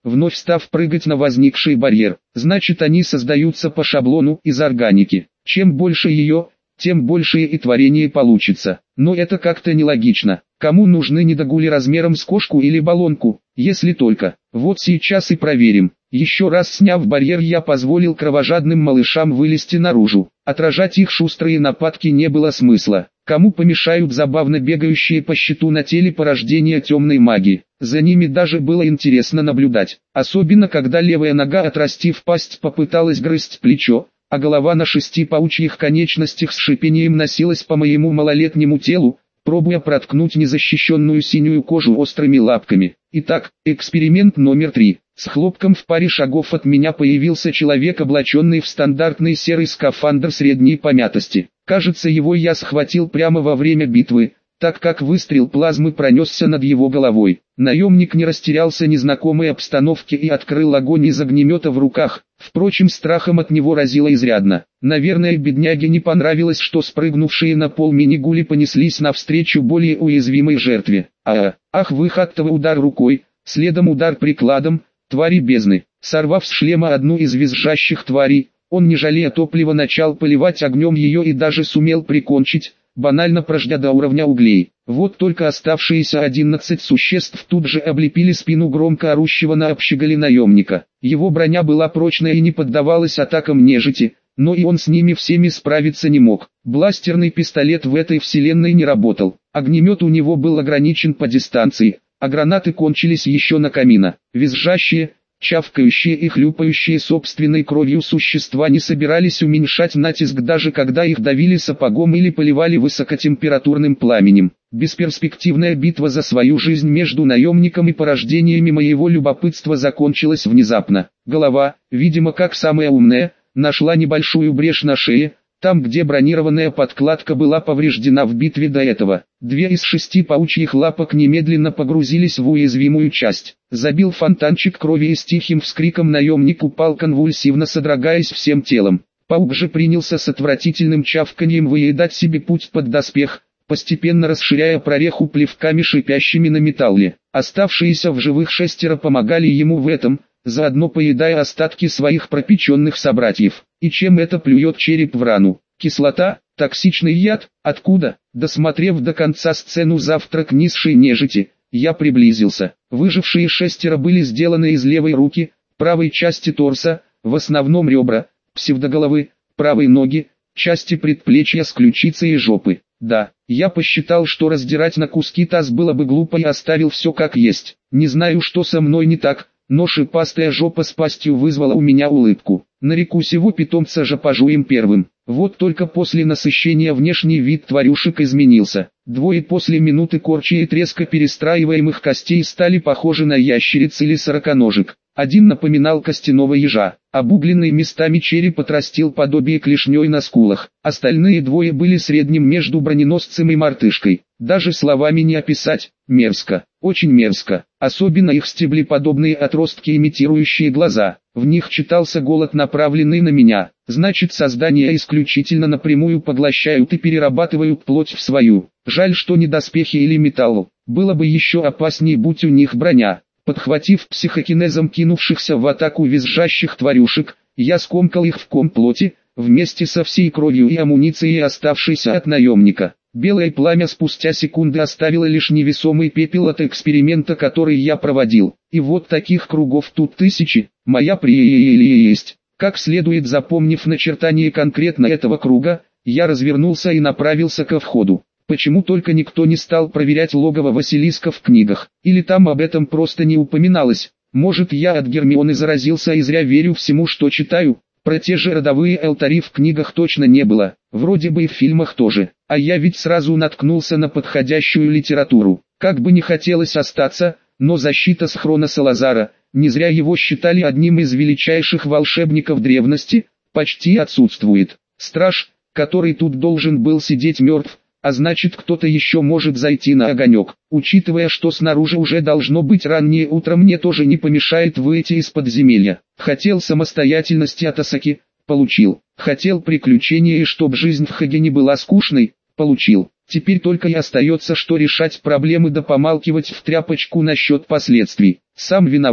вновь став прыгать на возникший барьер. Значит, они создаются по шаблону из органики. Чем больше ее, тем больше и творение получится. Но это как-то нелогично. Кому нужны недогули размером с кошку или баллонку, если только. Вот сейчас и проверим. Еще раз сняв барьер, я позволил кровожадным малышам вылезти наружу. Отражать их шустрые нападки не было смысла. Кому помешают забавно бегающие по щиту на теле порождения темной магии. За ними даже было интересно наблюдать. Особенно когда левая нога, отрастив пасть, попыталась грызть плечо, а голова на шести паучьих конечностях с шипением носилась по моему малолетнему телу, пробуя проткнуть незащищенную синюю кожу острыми лапками. Итак, эксперимент номер три. С хлопком в паре шагов от меня появился человек, облаченный в стандартный серый скафандр средней помятости. Кажется, его я схватил прямо во время битвы, так как выстрел плазмы пронесся над его головой. Наемник не растерялся незнакомой обстановке и открыл огонь из огнемета в руках. Впрочем, страхом от него разило изрядно. Наверное, бедняге не понравилось, что спрыгнувшие на пол мини-гули понеслись навстречу более уязвимой жертве. А, ах, выхаттовый удар рукой, следом удар прикладом, твари бездны. Сорвав с шлема одну из визжащих тварей, он, не жалея топлива, начал поливать огнем ее и даже сумел прикончить, банально прождя до уровня углей. Вот только оставшиеся одиннадцать существ тут же облепили спину громко орущего на общеголе наемника. Его броня была прочная и не поддавалась атакам нежити, но и он с ними всеми справиться не мог. Бластерный пистолет в этой вселенной не работал, огнемет у него был ограничен по дистанции, а гранаты кончились еще на камина. Визжащие, чавкающие и хлюпающие собственной кровью существа не собирались уменьшать натиск, даже когда их давили сапогом или поливали высокотемпературным пламенем. Бесперспективная битва за свою жизнь между наемником и порождениями моего любопытства закончилась внезапно. Голова, видимо как самая умная, нашла небольшую брешь на шее, там где бронированная подкладка была повреждена в битве до этого. Две из шести паучьих лапок немедленно погрузились в уязвимую часть. Забил фонтанчик крови и с тихим вскриком наемник упал, конвульсивно содрогаясь всем телом. Паук же принялся с отвратительным чавканьем выедать себе путь под доспех, постепенно расширяя прореху плевками, шипящими на металле. Оставшиеся в живых шестеро помогали ему в этом, заодно поедая остатки своих пропеченных собратьев. И чем это плюет череп в рану? Кислота? Токсичный яд? Откуда? Досмотрев до конца сцену «Завтрак низшей нежити», я приблизился. Выжившие шестеро были сделаны из левой руки, правой части торса, в основном ребра, псевдоголовы, правой ноги, части предплечья с ключицей и жопы. Да, я посчитал, что раздирать на куски таз было бы глупо, и оставил все как есть. Не знаю, что со мной не так, но шипастая жопа с пастью вызвала у меня улыбку. Нареку сего питомца же пожуем первым. Вот только после насыщения внешний вид тварюшек изменился. Двое после минуты корчи и треска перестраиваемых костей стали похожи на ящериц или сороконожек. Один напоминал костяного ежа, обугленный местами череп отрастил подобие клешней на скулах. Остальные двое были средним между броненосцем и мартышкой. Даже словами не описать. Мерзко, очень мерзко. Особенно их стеблеподобные отростки, имитирующие глаза. В них читался голод, направленный на меня. Значит, создания исключительно напрямую поглощают и перерабатывают плоть в свою. Жаль, что не доспехи или металл. Было бы еще опаснее, будь у них броня. Подхватив психокинезом кинувшихся в атаку визжащих тварюшек, я скомкал их в ком плоти, вместе со всей кровью и амуницией, оставшейся от наемника. Белое пламя спустя секунды оставило лишь невесомый пепел от эксперимента, который я проводил. И вот таких кругов тут тысячи. Моя прелесть. Как следует запомнив начертание конкретно этого круга, я развернулся и направился ко входу. Почему только никто не стал проверять логово Василиска в книгах? Или там об этом просто не упоминалось? Может, я от Гермионы заразился и зря верю всему, что читаю? Про те же родовые алтари в книгах точно не было, вроде бы и в фильмах тоже. А я ведь сразу наткнулся на подходящую литературу. Как бы не хотелось остаться, но защита схрона Салазара, не зря его считали одним из величайших волшебников древности, почти отсутствует. Страж, который тут должен был сидеть, мертв, а значит, кто-то еще может зайти на огонек. Учитывая, что снаружи уже должно быть раннее утро, мне тоже не помешает выйти из подземелья. Хотел самостоятельности от Асаки – получил. Хотел приключения и чтоб жизнь в Хагене была скучной – получил. Теперь только и остается, что решать проблемы да помалкивать в тряпочку насчет последствий. Сам виноват.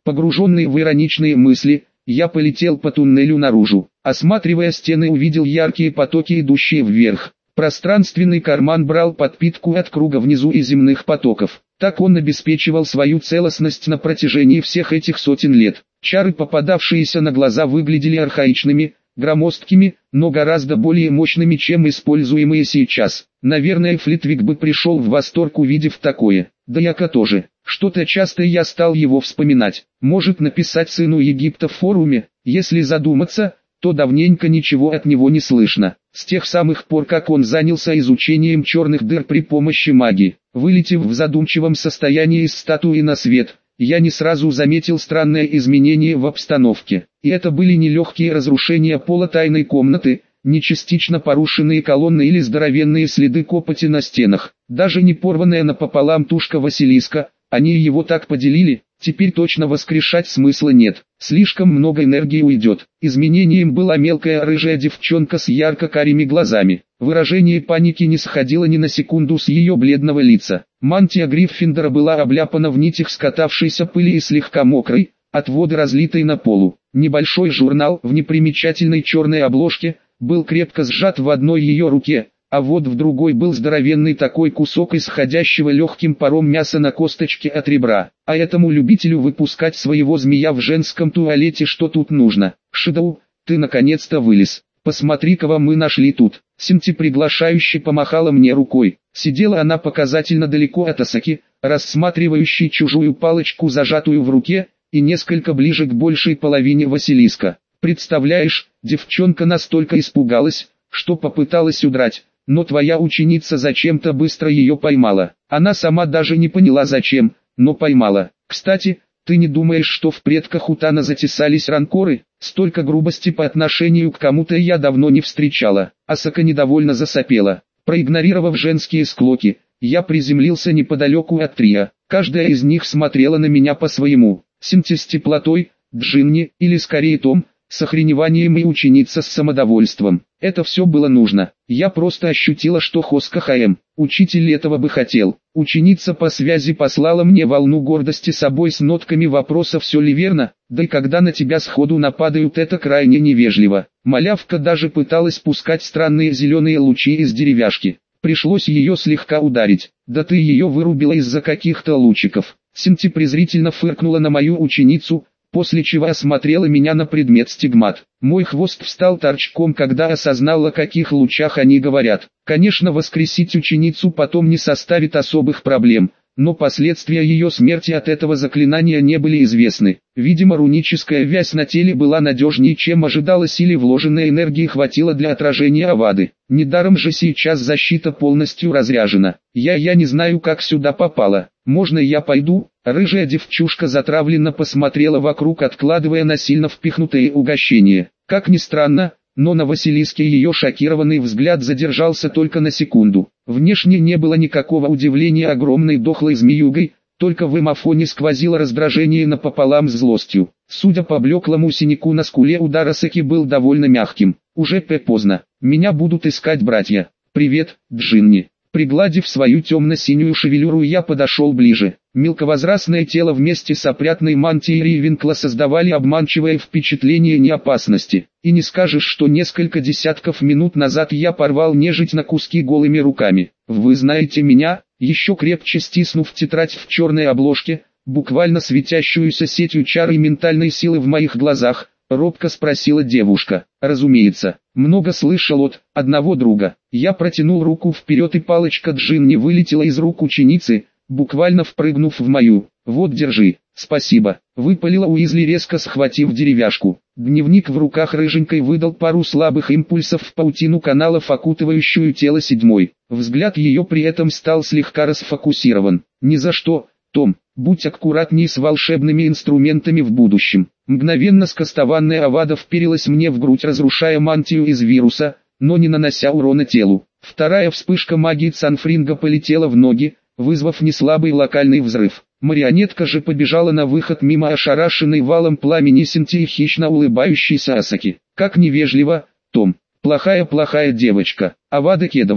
Погруженный в ироничные мысли, я полетел по туннелю наружу. Осматривая стены, увидел яркие потоки, идущие вверх. Пространственный карман брал подпитку от круга внизу и земных потоков. Так он обеспечивал свою целостность на протяжении всех этих сотен лет. Чары, попадавшиеся на глаза, выглядели архаичными, громоздкими, но гораздо более мощными, чем используемые сейчас. Наверное, Флитвик бы пришел в восторг, увидев такое. Да яко тоже. Что-то часто я стал его вспоминать. Может написать сыну Египта в форуме. Если задуматься, то давненько ничего от него не слышно. С тех самых пор, как он занялся изучением черных дыр при помощи магии. Вылетев в задумчивом состоянии из статуи на свет, я не сразу заметил странное изменение в обстановке. И это были не легкие разрушения пола тайной комнаты, не частично порушенные колонны или здоровенные следы копоти на стенах. Даже не порванная напополам тушка Василиска, они его так поделили. Теперь точно воскрешать смысла нет, слишком много энергии уйдет. Изменением была мелкая рыжая девчонка с ярко-карими глазами. Выражение паники не сходило ни на секунду с ее бледного лица. Мантия Гриффиндора была обляпана в нитях скатавшейся пыли и слегка мокрой, от воды, разлитой на полу. Небольшой журнал в непримечательной черной обложке был крепко сжат в одной ее руке, а вот в другой был здоровенный такой кусок исходящего легким паром мяса на косточке от ребра. А этому любителю выпускать своего змея в женском туалете что тут нужно? Шидоу, ты наконец-то вылез. Посмотри, кого мы нашли тут. Синти приглашающе помахала мне рукой. Сидела она показательно далеко от Асаки, рассматривающей чужую палочку, зажатую в руке, и несколько ближе к большей половине Василиска. Представляешь, девчонка настолько испугалась, что попыталась удрать. Но твоя ученица зачем-то быстро ее поймала. Она сама даже не поняла зачем, но поймала. Кстати, ты не думаешь, что в предках у Тана затесались ранкоры? Столько грубости по отношению к кому-то я давно не встречала. Асака недовольно засопела. Проигнорировав женские склоки, я приземлился неподалеку от Трия. Каждая из них смотрела на меня по-своему. Синти с теплотой, Джинни, или скорее Том, с охреневанием, и ученица с самодовольством. Это все было нужно. Я просто ощутила, что Хоска ХМ. Учитель этого бы хотел. Ученица по связи послала мне волну гордости собой с нотками вопроса, все ли верно, да и когда на тебя сходу нападают, это крайне невежливо. Малявка даже пыталась пускать странные зеленые лучи из деревяшки. Пришлось ее слегка ударить. Да ты ее вырубила из-за каких-то лучиков. Синти презрительно фыркнула на мою ученицу, после чего осмотрела меня на предмет стигмат. Мой хвост встал торчком, когда осознала, о каких лучах они говорят. Конечно, воскресить ученицу потом не составит особых проблем, но последствия ее смерти от этого заклинания не были известны. Видимо, руническая вязь на теле была надежнее, чем ожидалось, или вложенной энергии хватило для отражения Авады. Недаром же сейчас защита полностью разряжена. Я я не знаю, как сюда попала. Можно я пойду? Рыжая девчушка затравленно посмотрела вокруг, откладывая насильно впихнутые угощения. Как ни странно, но на Василиске ее шокированный взгляд задержался только на секунду. Внешне не было никакого удивления огромной дохлой змеюгой, только в эмофоне сквозило раздражение напополам с злостью. Судя по блеклому синяку на скуле, удар Асаки был довольно мягким. Уже поздно. Меня будут искать братья. Привет, Джинни. Пригладив свою темно-синюю шевелюру, я подошел ближе. Мелковозрастное тело вместе с опрятной мантией Ривенкла создавали обманчивое впечатление неопасности. И не скажешь, что несколько десятков минут назад я порвал нежить на куски голыми руками. Вы знаете меня? Еще крепче стиснув тетрадь в черной обложке, буквально светящуюся сетью чар и ментальной силы в моих глазах, робко спросила девушка. Разумеется, много слышал от одного друга. Я протянул руку вперед, и палочка Джинни вылетела из рук ученицы, буквально впрыгнув в мою. Вот, держи. Спасибо, выпалила Уизли, резко схватив деревяшку. Дневник в руках рыженькой выдал пару слабых импульсов в паутину каналов, окутывающую тело седьмой. Взгляд ее при этом стал слегка расфокусирован. Ни за что, Том, будь аккуратней с волшебными инструментами в будущем. Мгновенно скостованная Авада вперилась мне в грудь, разрушая мантию из вируса, но не нанося урона телу. Вторая вспышка магии Цанфринга полетела в ноги, вызвав неслабый локальный взрыв. Марионетка же побежала на выход мимо ошарашенной валом пламени Синти и хищно улыбающейся Асаки. Как невежливо, Том. Плохая-плохая девочка. Авада Кедавра.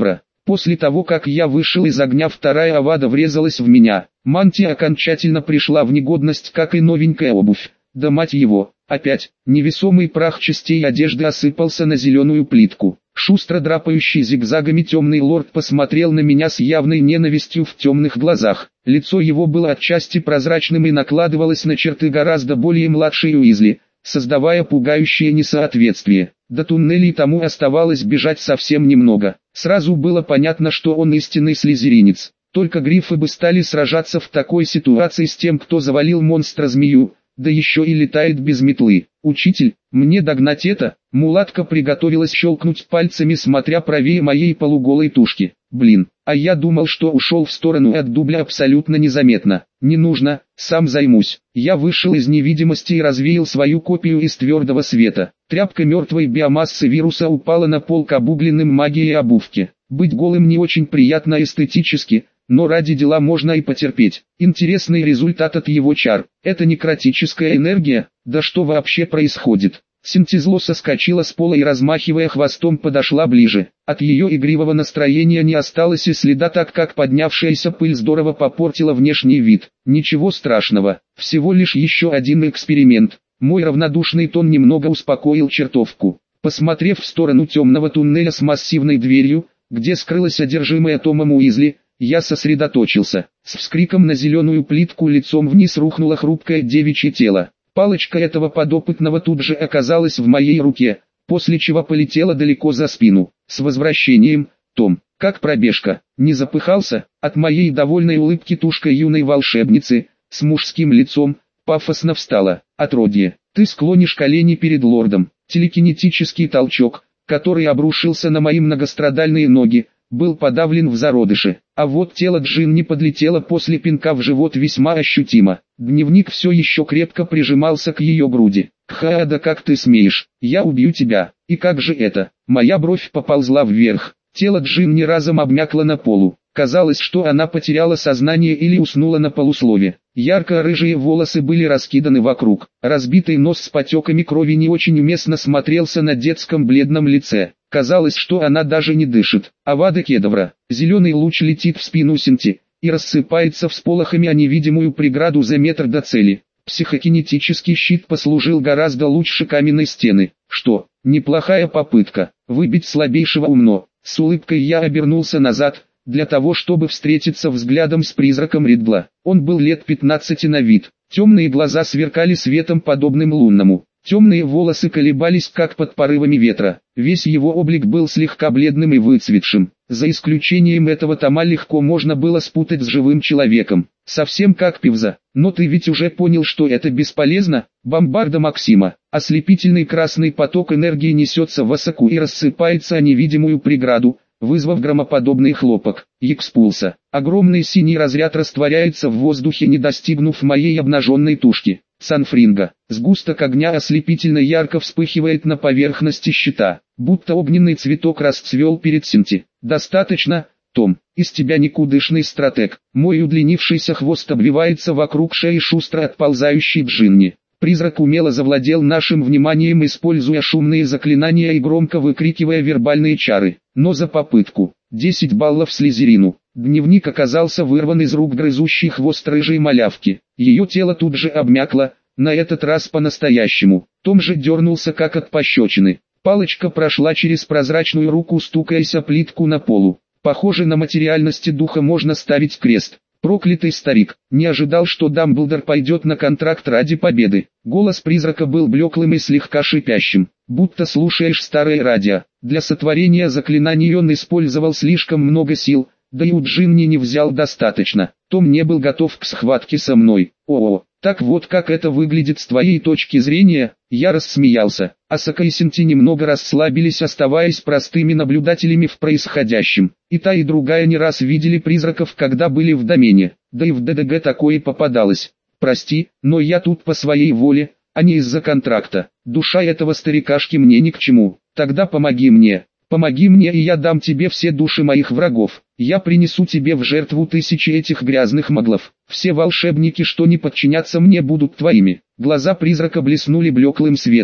После того, как я вышел из огня, вторая авада врезалась в меня. Мантия окончательно пришла в негодность, как и новенькая обувь. Да мать его, опять, невесомый прах частей одежды осыпался на зеленую плитку. Шустро драпающий зигзагами темный лорд посмотрел на меня с явной ненавистью в темных глазах. Лицо его было отчасти прозрачным и накладывалось на черты гораздо более младшей Уизли, создавая пугающее несоответствие. До туннелей тому оставалось бежать совсем немного. Сразу было понятно, что он истинный слизеринец. Только грифы бы стали сражаться в такой ситуации с тем, кто завалил монстра-змею, да еще и летает без метлы. «Учитель, мне догнать это?» Мулатка приготовилась щелкнуть пальцами, смотря правее моей полуголой тушки. «Блин, а я думал, что ушел в сторону от дубля абсолютно незаметно. Не нужно, сам займусь». Я вышел из невидимости и развеял свою копию из твердого света. Тряпка мертвой биомассы вируса упала на пол к обугленным магией обувке. Быть голым не очень приятно эстетически, но ради дела можно и потерпеть. Интересный результат от его чар. Это некротическая энергия, да что вообще происходит? Синтезло соскочила с пола и, размахивая хвостом, подошла ближе. От ее игривого настроения не осталось и следа, так как поднявшаяся пыль здорово попортила внешний вид. Ничего страшного, всего лишь еще один эксперимент. Мой равнодушный тон немного успокоил чертовку. Посмотрев в сторону темного туннеля с массивной дверью, где скрылось одержимое Томом Уизли, я сосредоточился. С вскриком на зеленую плитку лицом вниз рухнуло хрупкое девичье тело. Палочка этого подопытного тут же оказалась в моей руке, после чего полетела далеко за спину. «С возвращением, Том! Как пробежка?» Не запыхался? От моей довольной улыбки тушка юной волшебницы, с мужским лицом, пафосно встала. «Отродье, ты склонишь колени перед лордом». Телекинетический толчок, который обрушился на мои многострадальные ноги, был подавлен в зародыше, а вот тело Джинни подлетело после пинка в живот весьма ощутимо. Дневник все еще крепко прижимался к ее груди. «Ха, да как ты смеешь, я убью тебя!» «И как же это?» Моя бровь поползла вверх. Тело Джинни разом обмякло на полу. Казалось, что она потеряла сознание или уснула на полуслове. Ярко-рыжие волосы были раскиданы вокруг. Разбитый нос с потеками крови не очень уместно смотрелся на детском бледном лице. Казалось, что она даже не дышит. Авада Кедавра. Зеленый луч летит в спину Синти и рассыпается всполохами о невидимую преграду за метр до цели. Психокинетический щит послужил гораздо лучше каменной стены. Что, неплохая попытка выбить слабейшего умно. С улыбкой я обернулся назад, для того чтобы встретиться взглядом с призраком Ридла. Он был лет пятнадцати на вид. Темные глаза сверкали светом, подобным лунному. Темные волосы колебались, как под порывами ветра. Весь его облик был слегка бледным и выцветшим. За исключением этого тома легко можно было спутать с живым человеком. Совсем как Пивза. Но ты ведь уже понял, что это бесполезно? Бомбарда Максима. Ослепительный красный поток энергии несется высоко и рассыпается о невидимую преграду, вызвав громоподобный хлопок. Експулса. Огромный синий разряд растворяется в воздухе, не достигнув моей обнаженной тушки. Санфринга. Сгусток огня ослепительно ярко вспыхивает на поверхности щита, будто огненный цветок расцвел перед Синти. «Достаточно, Том, из тебя никудышный стратег». Мой удлинившийся хвост обвивается вокруг шеи шустро отползающей Джинни. Призрак умело завладел нашим вниманием, используя шумные заклинания и громко выкрикивая вербальные чары. Но за попытку. десять баллов Слизерину. Дневник оказался вырван из рук грызущей хвост рыжей малявки. Ее тело тут же обмякло, на этот раз по-настоящему. Том же дернулся, как от пощечины. Палочка прошла через прозрачную руку, стукаясь о плитку на полу. Похоже, на материальности духа можно ставить крест. Проклятый старик, не ожидал, что Дамблдор пойдет на контракт ради победы. Голос призрака был блеклым и слегка шипящим, будто слушаешь старое радио. Для сотворения заклинаний он использовал слишком много сил, да и у Джинни не взял достаточно. Том не был готов к схватке со мной. О-о, так вот как это выглядит с твоей точки зрения? Я рассмеялся. Асака и Синти немного расслабились, оставаясь простыми наблюдателями в происходящем. И та и другая не раз видели призраков, когда были в домене. Да и в ДДГ такое попадалось. Прости, но я тут по своей воле, а не из-за контракта. Душа этого старикашки мне ни к чему. Тогда помоги мне. Помоги мне, и я дам тебе все души моих врагов. Я принесу тебе в жертву тысячи этих грязных маглов. Все волшебники, что не подчинятся мне, будут твоими. Глаза призрака блеснули блеклым светом.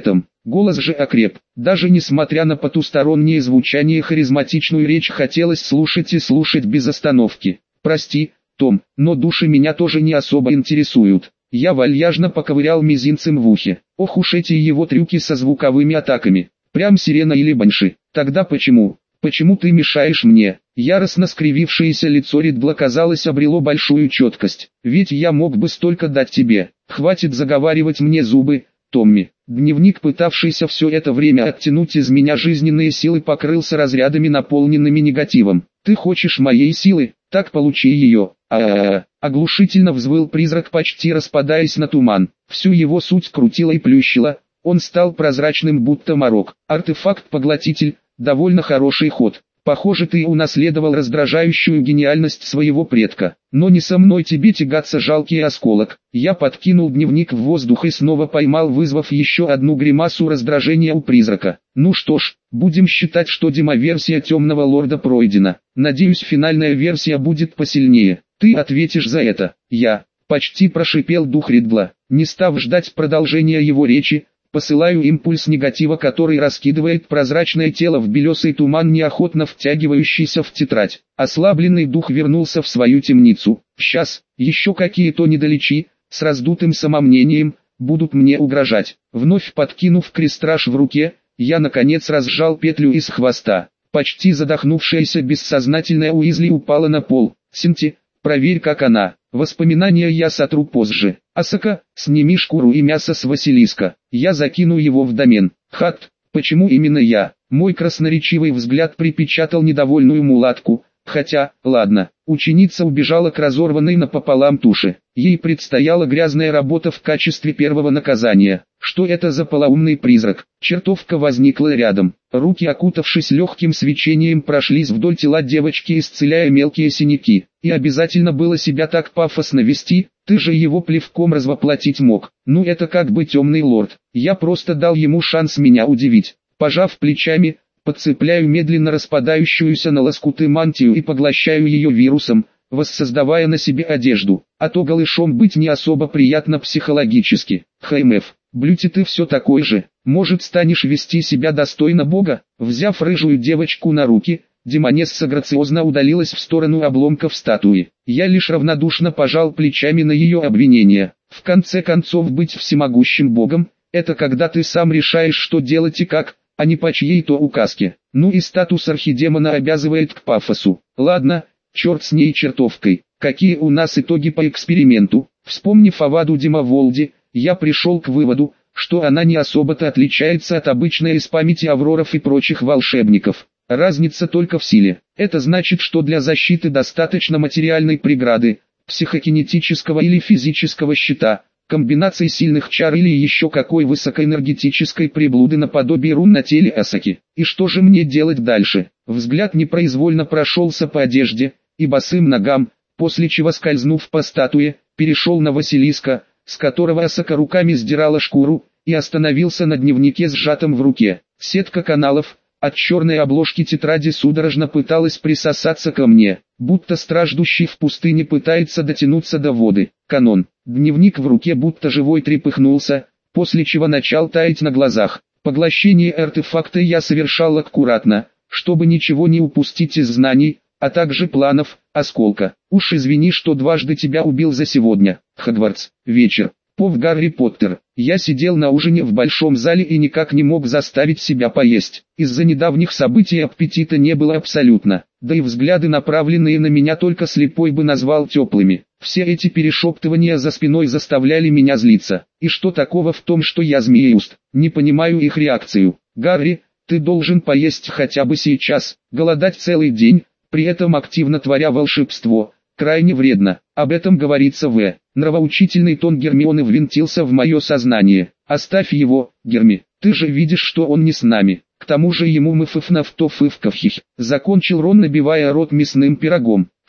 Голос же окреп. Даже несмотря на потустороннее звучание, харизматичную речь хотелось слушать и слушать без остановки. «Прости, Том, но души меня тоже не особо интересуют». Я вальяжно поковырял мизинцем в ухе. Ох уж эти его трюки со звуковыми атаками. Прям сирена или банши. Тогда почему? Почему ты мешаешь мне? Яростно скривившееся лицо Риддла, казалось, обрело большую четкость. Ведь я мог бы столько дать тебе. Хватит заговаривать мне зубы, Томми. Дневник, пытавшийся все это время оттянуть из меня жизненные силы, покрылся разрядами, наполненными негативом. Ты хочешь моей силы? Так получи ее. А-а-а. Оглушительно взвыл призрак, почти распадаясь на туман. Всю его суть крутила и плющила. Он стал прозрачным, будто морок. Артефакт-поглотитель. Довольно хороший ход. Похоже, ты унаследовал раздражающую гениальность своего предка. Но не со мной тебе тягаться, жалкий осколок. Я подкинул дневник в воздух и снова поймал, вызвав еще одну гримасу раздражения у призрака. Ну что ж, будем считать, что демоверсия Темного Лорда пройдена. Надеюсь, финальная версия будет посильнее. Ты ответишь за это. Я. Почти прошипел дух Риддла. Не став ждать продолжения его речи, посылаю импульс негатива, который раскидывает прозрачное тело в белесый туман, неохотно втягивающийся в тетрадь. Ослабленный дух вернулся в свою темницу. Сейчас, еще какие-то недалечи, с раздутым самомнением, будут мне угрожать. Вновь подкинув крестраж в руке, я наконец разжал петлю из хвоста. Почти задохнувшаяся бессознательная Уизли упала на пол. Синти, проверь, как она. Воспоминания я сотру позже. Асака, сними шкуру и мясо с Василиска. Я закину его в домен. Хат, почему именно я? Мой красноречивый взгляд припечатал недовольную мулатку. Хотя, ладно, ученица убежала к разорванной напополам туше. Ей предстояла грязная работа в качестве первого наказания. Что это за полоумный призрак? Чертовка возникла рядом. Руки, окутавшись легким свечением, прошлись вдоль тела девочки, исцеляя мелкие синяки. И обязательно было себя так пафосно вести? Ты же его плевком развоплотить мог. Ну это как бы Темный Лорд. Я просто дал ему шанс меня удивить. Пожав плечами, подцепляю медленно распадающуюся на лоскуты мантию и поглощаю ее вирусом, воссоздавая на себе одежду. А то голышом быть не особо приятно психологически. ХМФ, Блюти, ты все такой же. Может, станешь вести себя достойно Бога? Взяв рыжую девочку на руки, демонесса грациозно удалилась в сторону обломков статуи. Я лишь равнодушно пожал плечами на ее обвинения. В конце концов, быть всемогущим Богом – это когда ты сам решаешь, что делать и как, а не по чьей-то указке. Ну и статус архидемона обязывает к пафосу. Ладно, черт с ней чертовкой. Какие у нас итоги по эксперименту? Вспомнив о Ваду Димоволде, я пришел к выводу, что она не особо-то отличается от обычной из памяти Авроров и прочих волшебников. Разница только в силе. Это значит, что для защиты достаточно материальной преграды, психокинетического или физического щита, комбинации сильных чар или еще какой высокоэнергетической приблуды наподобие рун на теле Асаки. И что же мне делать дальше? Взгляд непроизвольно прошелся по одежде и босым ногам, после чего, скользнув по статуе, перешел на Василиска, с которого Асака руками сдирала шкуру, и остановился на дневнике, сжатом в руке. Сетка каналов от черной обложки тетради судорожно пыталась присосаться ко мне, будто страждущий в пустыне пытается дотянуться до воды. Канон. Дневник в руке будто живой трепыхнулся, после чего начал таять на глазах. Поглощение артефакта я совершал аккуратно, чтобы ничего не упустить из знаний, а также планов, осколка. Уж извини, что дважды тебя убил за сегодня. Хогвартс. Вечер. Пов Гарри Поттер. Я сидел на ужине в большом зале и никак не мог заставить себя поесть. Из-за недавних событий аппетита не было абсолютно. Да и взгляды, направленные на меня, только слепой бы назвал теплыми. Все эти перешептывания за спиной заставляли меня злиться. И что такого в том, что я змееуст? Не понимаю их реакцию. Гарри, ты должен поесть хотя бы сейчас. Голодать целый день, при этом активно творя волшебство, крайне вредно. Об этом говорится в. Нравоучительный тон Гермионы ввинтился в мое сознание. Оставь его, Герми, ты же видишь, что он не с нами. К тому же ему мы фыфнафтофывкавхих. Закончил Рон, набивая рот мясным пирогом.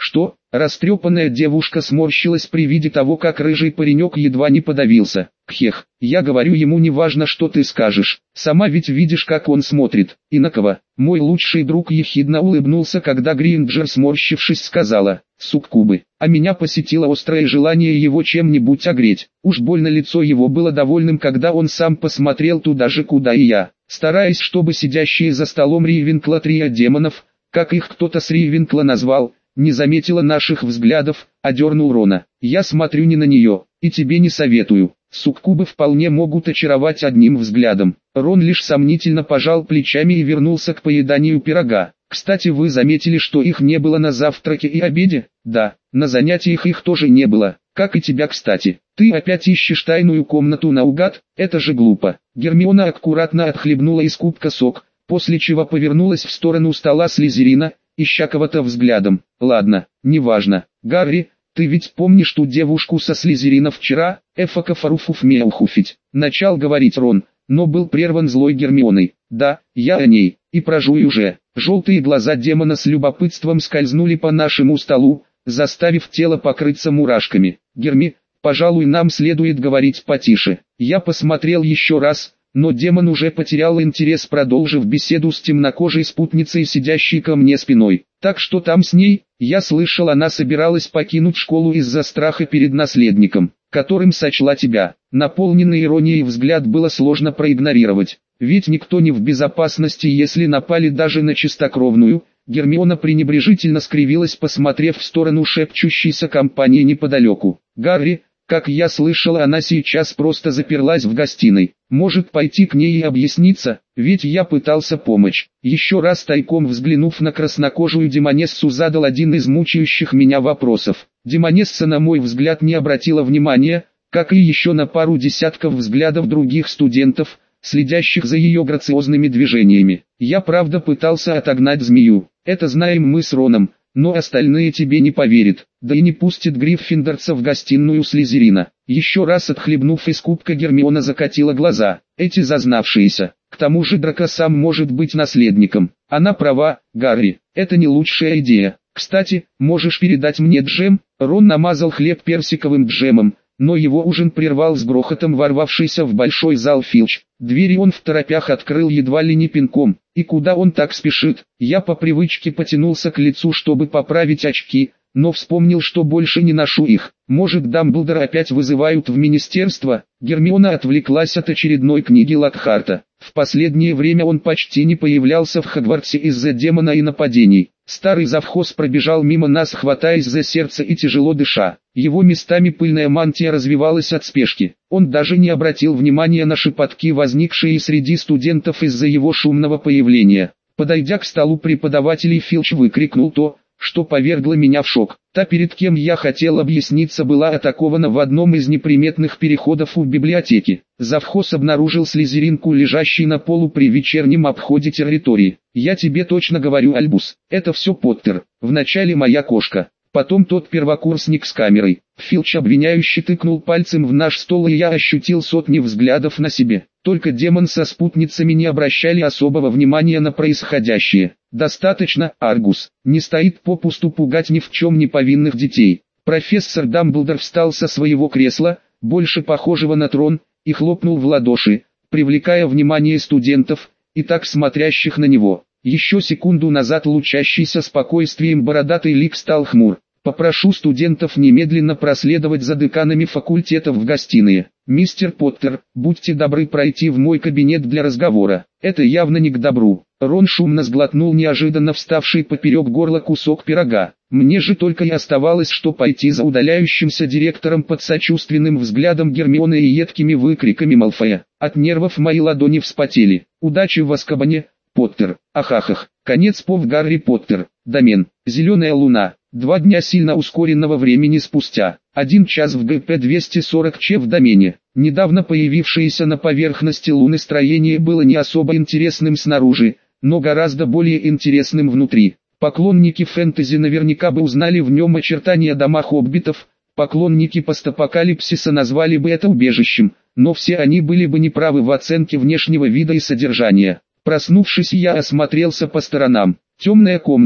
Что? Растрепанная девушка сморщилась при виде того, как рыжий паренек едва не подавился. Кхех, я говорю ему, не важно, что ты скажешь, сама ведь видишь, как он смотрит. Инаково, мой лучший друг ехидно улыбнулся, когда Гринджер, сморщившись, сказала: суккубы. А меня посетило острое желание его чем-нибудь огреть. Уж больно лицо его было довольным, когда он сам посмотрел туда же, куда и я. Стараясь, чтобы сидящие за столом Ривенкла трия демонов, как их кто-то с Ривенкла назвал, не заметила наших взглядов, одернул Рона. Я смотрю не на нее, и тебе не советую. Суккубы вполне могут очаровать одним взглядом. Рон лишь сомнительно пожал плечами и вернулся к поеданию пирога. Кстати, вы заметили, что их не было на завтраке и обеде? Да, на занятиях их тоже не было, как и тебя, кстати. Ты опять ищешь тайную комнату наугад? Это же глупо. Гермиона аккуратно отхлебнула из кубка сок, после чего повернулась в сторону стола Слизерина, ища кого-то взглядом. Ладно, неважно. Гарри, ты ведь помнишь ту девушку со Слизерина вчера? Эфака Фаруфуф Меухуфить. Начал говорить Рон, но был прерван злой Гермионой. Да, я о ней, и прожуй уже. Желтые глаза демона с любопытством скользнули по нашему столу, заставив тело покрыться мурашками. Герми, пожалуй, нам следует говорить потише. Я посмотрел еще раз, но демон уже потерял интерес, продолжив беседу с темнокожей спутницей, сидящей ко мне спиной. Так что там с ней? Я слышал, она собиралась покинуть школу из-за страха перед наследником, которым сочла тебя. Наполненный иронией взгляд было сложно проигнорировать. Ведь никто не в безопасности, если напали даже на чистокровную. Гермиона пренебрежительно скривилась, посмотрев в сторону шепчущейся компании неподалеку. Гарри, как я слышала, она сейчас просто заперлась в гостиной. Может, пойти к ней и объясниться? Ведь я пытался помочь. Еще раз тайком взглянув на краснокожую демонессу, задал один из мучающих меня вопросов. Демонесса, на мой взгляд, не обратила внимания, как и еще на пару десятков взглядов других студентов, следящих за ее грациозными движениями. Я правда пытался отогнать змею. Это знаем мы с Роном, но остальные тебе не поверят, да и не пустит гриффиндорца в гостиную Слизерина. Еще раз отхлебнув из кубка, Гермиона закатила глаза. Эти зазнавшиеся. К тому же Драко сам может быть наследником. Она права, Гарри, это не лучшая идея. Кстати, можешь передать мне джем? Рон намазал хлеб персиковым джемом, но его ужин прервал с грохотом ворвавшийся в большой зал Филч. Двери он второпях открыл едва ли не пинком. И куда он так спешит? Я по привычке потянулся к лицу, чтобы поправить очки, но вспомнил, что больше не ношу их. Может, Дамблдора опять вызывают в министерство? Гермиона отвлеклась от очередной книги Локхарта. В последнее время он почти не появлялся в Хогвартсе из-за демона и нападений. Старый завхоз пробежал мимо нас, хватаясь за сердце и тяжело дыша. Его местами пыльная мантия развивалась от спешки. Он даже не обратил внимания на шепотки, возникшие среди студентов из-за его шумного появления. Подойдя к столу преподавателей, Филч выкрикнул то, что повергло меня в шок. Та, перед кем я хотел объясниться, была атакована в одном из неприметных переходов в библиотеке. Завхоз обнаружил слизеринку, лежащей на полу при вечернем обходе территории. Я тебе точно говорю, Альбус, это все Поттер. Вначале моя кошка, потом тот первокурсник с камерой. Филч обвиняюще тыкнул пальцем в наш стол, и я ощутил сотни взглядов на себе. Только демон со спутницами не обращали особого внимания на происходящее. Достаточно, Аргус, не стоит попусту пугать ни в чем не повинных детей. Профессор Дамблдор встал со своего кресла, больше похожего на трон, и хлопнул в ладоши, привлекая внимание студентов, и так смотрящих на него. Еще секунду назад лучащийся спокойствием бородатый лик стал хмур. Попрошу студентов немедленно проследовать за деканами факультетов в гостиные. Мистер Поттер, будьте добры пройти в мой кабинет для разговора. Это явно не к добру. Рон шумно сглотнул неожиданно вставший поперек горла кусок пирога. Мне же только и оставалось, что пойти за удаляющимся директором под сочувственным взглядом Гермионы и едкими выкриками Малфоя. От нервов мои ладони вспотели. Удачи в Азкабане, Поттер. Ахахах. Конец пов Гарри Поттер. Домен. Зеленая луна. Два дня сильно ускоренного времени спустя. Один час в ГП двести сорок Ч в домене. Недавно появившееся на поверхности Луны строение было не особо интересным снаружи, но гораздо более интересным внутри. Поклонники фэнтези наверняка бы узнали в нем очертания дома хоббитов, поклонники постапокалипсиса назвали бы это убежищем, но все они были бы неправы в оценке внешнего вида и содержания. Проснувшись, я осмотрелся по сторонам. Темная комната,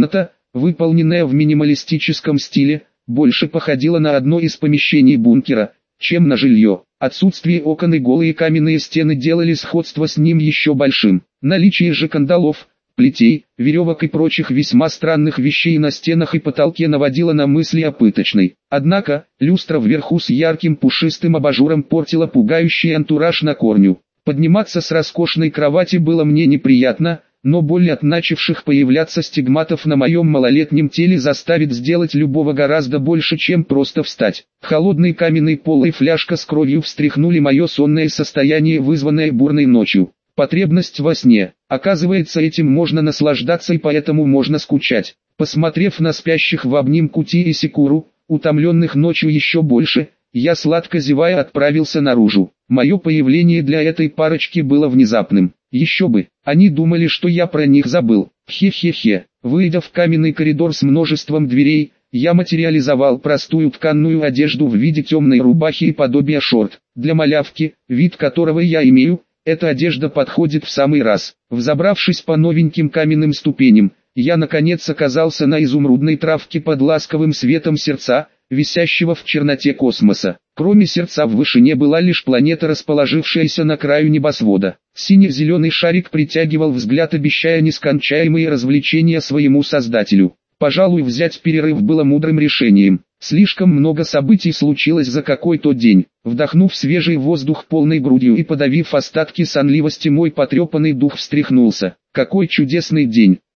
выполненная в минималистическом стиле, больше походила на одно из помещений бункера, чем на жилье. Отсутствие окон и голые каменные стены делали сходство с ним еще большим. Наличие же кандалов, плетей, веревок и прочих весьма странных вещей на стенах и потолке наводило на мысли о пыточной. Однако, люстра вверху с ярким пушистым абажуром портила пугающий антураж на корню. Подниматься с роскошной кровати было мне неприятно, но боль от начавших появляться стигматов на моем малолетнем теле заставит сделать любого гораздо больше, чем просто встать. Холодный каменный пол и фляжка с кровью встряхнули мое сонное состояние, вызванное бурной ночью. Потребность во сне. Оказывается, этим можно наслаждаться и поэтому можно скучать. Посмотрев на спящих в обнимку Ти и Секуру, утомленных ночью еще больше, я сладко зевая отправился наружу. Мое появление для этой парочки было внезапным. Еще бы, они думали, что я про них забыл. Хе-хе-хе. Выйдя в каменный коридор с множеством дверей, я материализовал простую тканную одежду в виде темной рубахи и подобия шорт. Для малявки, вид которого я имею, эта одежда подходит в самый раз. Взобравшись по новеньким каменным ступеням, я наконец оказался на изумрудной травке под ласковым светом сердца, висящего в черноте космоса. Кроме сердца в вышине была лишь планета, расположившаяся на краю небосвода. Синий-зеленый шарик притягивал взгляд, обещая нескончаемые развлечения своему создателю. Пожалуй, взять перерыв было мудрым решением. Слишком много событий случилось за какой-то день. Вдохнув свежий воздух полной грудью и подавив остатки сонливости, мой потрепанный дух встряхнулся. Какой чудесный день!